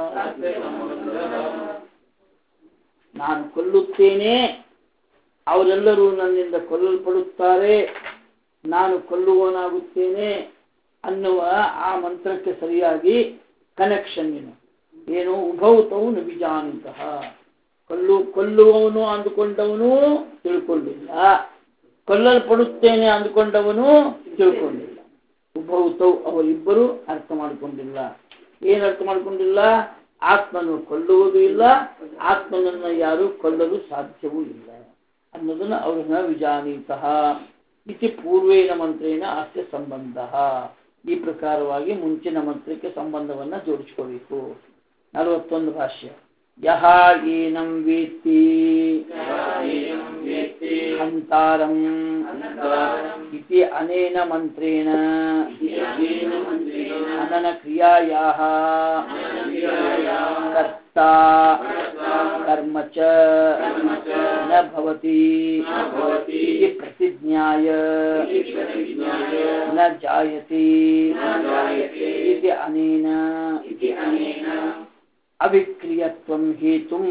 ನಾನು ಕೊಲ್ಲುತ್ತೇನೆ, ಅವರೆಲ್ಲರೂ ನನ್ನಿಂದ ಕೊಲ್ಲಲ್ಪಡುತ್ತಾರೆ, ನಾನು ಕೊಲ್ಲುವವನಾಗುತ್ತೇನೆ ಅನ್ನುವ ಆ ಮಂತ್ರಕ್ಕೆ ಸರಿಯಾಗಿ ಕನೆಕ್ಷನ್ ಏನು? ಉಭೌತವು ನಬಿಜಾನಿತಃ. ಕೊಲ್ಲುವವನು ಅಂದುಕೊಂಡವನು ತಿಳ್ಕೊಂಡಿಲ್ಲ, ಕೊಲ್ಲಲ್ಪಡುತ್ತೇನೆ ಅಂದುಕೊಂಡವನು ತಿಳ್ಕೊಂಡಿಲ್ಲ. ಉಭೌತವು ಅವರಿಬ್ಬರು ಅರ್ಥ ಮಾಡಿಕೊಂಡಿಲ್ಲ. ಏನು ಅರ್ಥ ಮಾಡಿಕೊಂಡಿಲ್ಲ? ಆತ್ಮನು ಕೊಲ್ಲುವುದೂ ಇಲ್ಲ, ಆತ್ಮನನ್ನು ಯಾರು ಕೊಲ್ಲಲು ಸಾಧ್ಯವೂ ಇಲ್ಲ ಅನ್ನೋದನ್ನು ಅವ್ರನ್ನ ವಿಜಾನೀತಃ ಇತಿ ಪೂರ್ವೇಣ ಮಂತ್ರೇಣ ಅಸ್ಯ ಸಂಬಂಧ. ಈ ಪ್ರಕಾರವಾಗಿ ಮುಂಚಿನ ಮಂತ್ರಕ್ಕೆ ಸಂಬಂಧವನ್ನು ಜೋಡಿಸಿಕೊಳ್ಳಬೇಕು. 41 ಭಾಷ್ಯ. ಯಹ ಏನಂ ವೇತ್ತಿ ಹಂತಾರಂ ಇತಿ ಅನೇನ ಮಂತ್ರೇಣ ಹನನ ಕ್ರಿಯಾಯಾಃ ಕರ್ತಾ ಕರ್ಮ ಚ ನ ಭವತಿ ಇತಿ ಪ್ರತಿಜ್ಞಾಯ ನ ಜಾಯತೆ ಇತಿ ಅನೇನ ಅವಿಕ್ರಿಯತ್ವಂ ಹೇತುಂ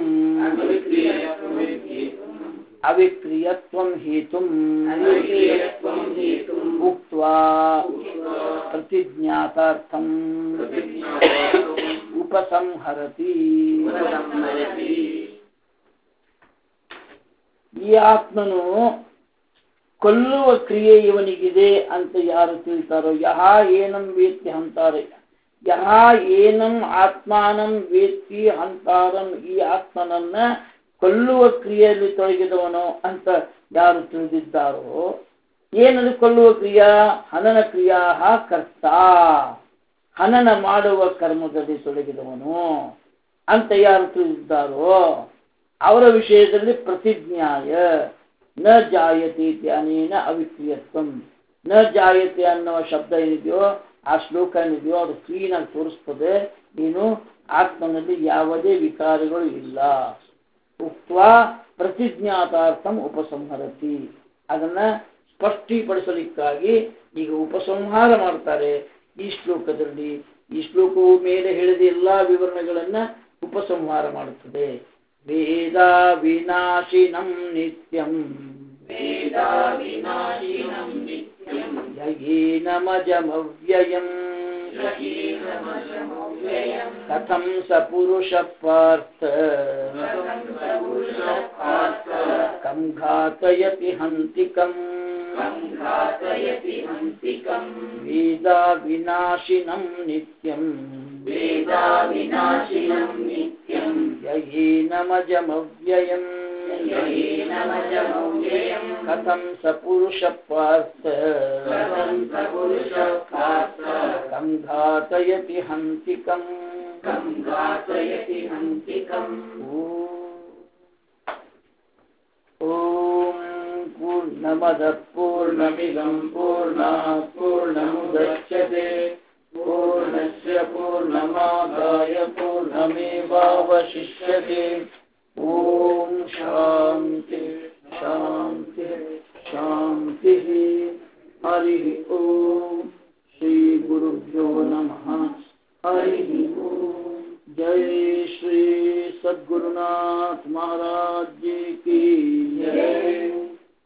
ಉಕ್ತ್ವಾ ಪ್ರತಿಜ್ಞಾತಾರ್ಥಂ ಉಪಸಂಹರತಿ. ಈ ಆತ್ಮನು ಕೊಲ್ಲುವ ಕ್ರಿಯೆ ಇವನಿಗಿದೆ ಅಂತ ಯಾರು ತಿಳಿತಾರೋ, ಯಹ ಏನಂ ವೇತ್ತಿ ಹಂತಾರೆ, ಯಹ ಏನಂ ಆತ್ಮಾನಂ ವೇತ್ತಿ ಹಂತಾರಂ, ಈ ಆತ್ಮನನ್ನ ಕೊಲ್ಲುವ ಕ್ರಿಯೆಯಲ್ಲಿ ತೊಡಗಿದವನು ಅಂತ ಯಾರು ತಿಳಿದಿದ್ದಾರೋ, ಏನದು ಕೊಲ್ಲುವ ಕ್ರಿಯಾ? ಹನನ ಕ್ರಿಯಾ ಕರ್ತ, ಹನನ ಮಾಡುವ ಕರ್ಮದಲ್ಲಿ ತೊಡಗಿದವನು ಅಂತ ಯಾರು ತಿಳಿದಿದ್ದಾರೋ ಅವರ ವಿಷಯದಲ್ಲಿ ಪ್ರತಿಜ್ಞಾಯ ನ ಜಾಯತೆ ಅನೇನ ಅವಿಕ್ರಿಯತ್ವಂ. ನ ಜಾಯತೆ ಅನ್ನುವ ಶಬ್ದ ಏನಿದೆಯೋ, ಆ ಶ್ಲೋಕ ಏನಿದೆಯೋ ಅದು ಕ್ಲೀನಾಗಿ ತೋರಿಸ್ತದೆ ಏನು ಆತ್ಮನಲ್ಲಿ ಯಾವುದೇ ವಿಕಾರಗಳು ಇಲ್ಲ. ಉಕ್ತ್ವಾ ಪ್ರತಿಜ್ಞಾತಾರ್ಥಂ ಉಪಸಂಹರತಿ. ಅದನ್ನ ಸ್ಪಷ್ಟೀಪಡಿಸಲಿಕ್ಕಾಗಿ ಈಗ ಉಪಸಂಹಾರ ಮಾಡ್ತಾರೆ ಈ ಶ್ಲೋಕದಲ್ಲಿ. ಈ ಶ್ಲೋಕವು ಮೇಲೆ ಹೇಳಿದ ಎಲ್ಲಾ ವಿವರಣೆಗಳನ್ನ ಉಪಸಂಹಾರ ಮಾಡುತ್ತದೆ. ವೇದ ವಿನಾಶಿನಂ ನಿತ್ಯಂ ಯಯೇನಮಜಮವ್ಯಯಂ ಕಥಂ ಸ ಪುರುಷ ಪಾರ್ಥ ಕಂ ಘಾತಯತಿ ಹಂತಿಕಂ. ವೇದ ವಿನಾಶಿನಂ ನಿತ್ಯಂ ಯಯೇನಮಜಮವ್ಯಯಂ ಕಥಂ ಸ ಪುರುಷ ಪಾರ್ಥ ಕಂ ಘಾತಯತಿ ಹಂತಿಕಂ. ಓಂ ಪೂರ್ಣಮದಃ ಪೂರ್ಣಮಿದಂ ಪೂರ್ಣಾತ್ ಪೂರ್ಣಮುದಚ್ಯತೆ ಪೂರ್ಣಸ್ಯ ಪೂರ್ಣಮಾದಾಯ ಪೂರ್ಣಮೇವಾವಶಿಷ್ಯತೆ. ಓಂ ಶಾಂತಿ ಶಾಂತಿ ಶಾಂತಿ. ಹರಿ ಓಂ. ಶ್ರೀ ಗುರುಭ್ಯೋ ನಮಃ. ಹರಿ ಓಂ. ಜೈ ಶ್ರೀ ಸದ್ಗುರುನಾಥ ಮಹಾರಾಜ್.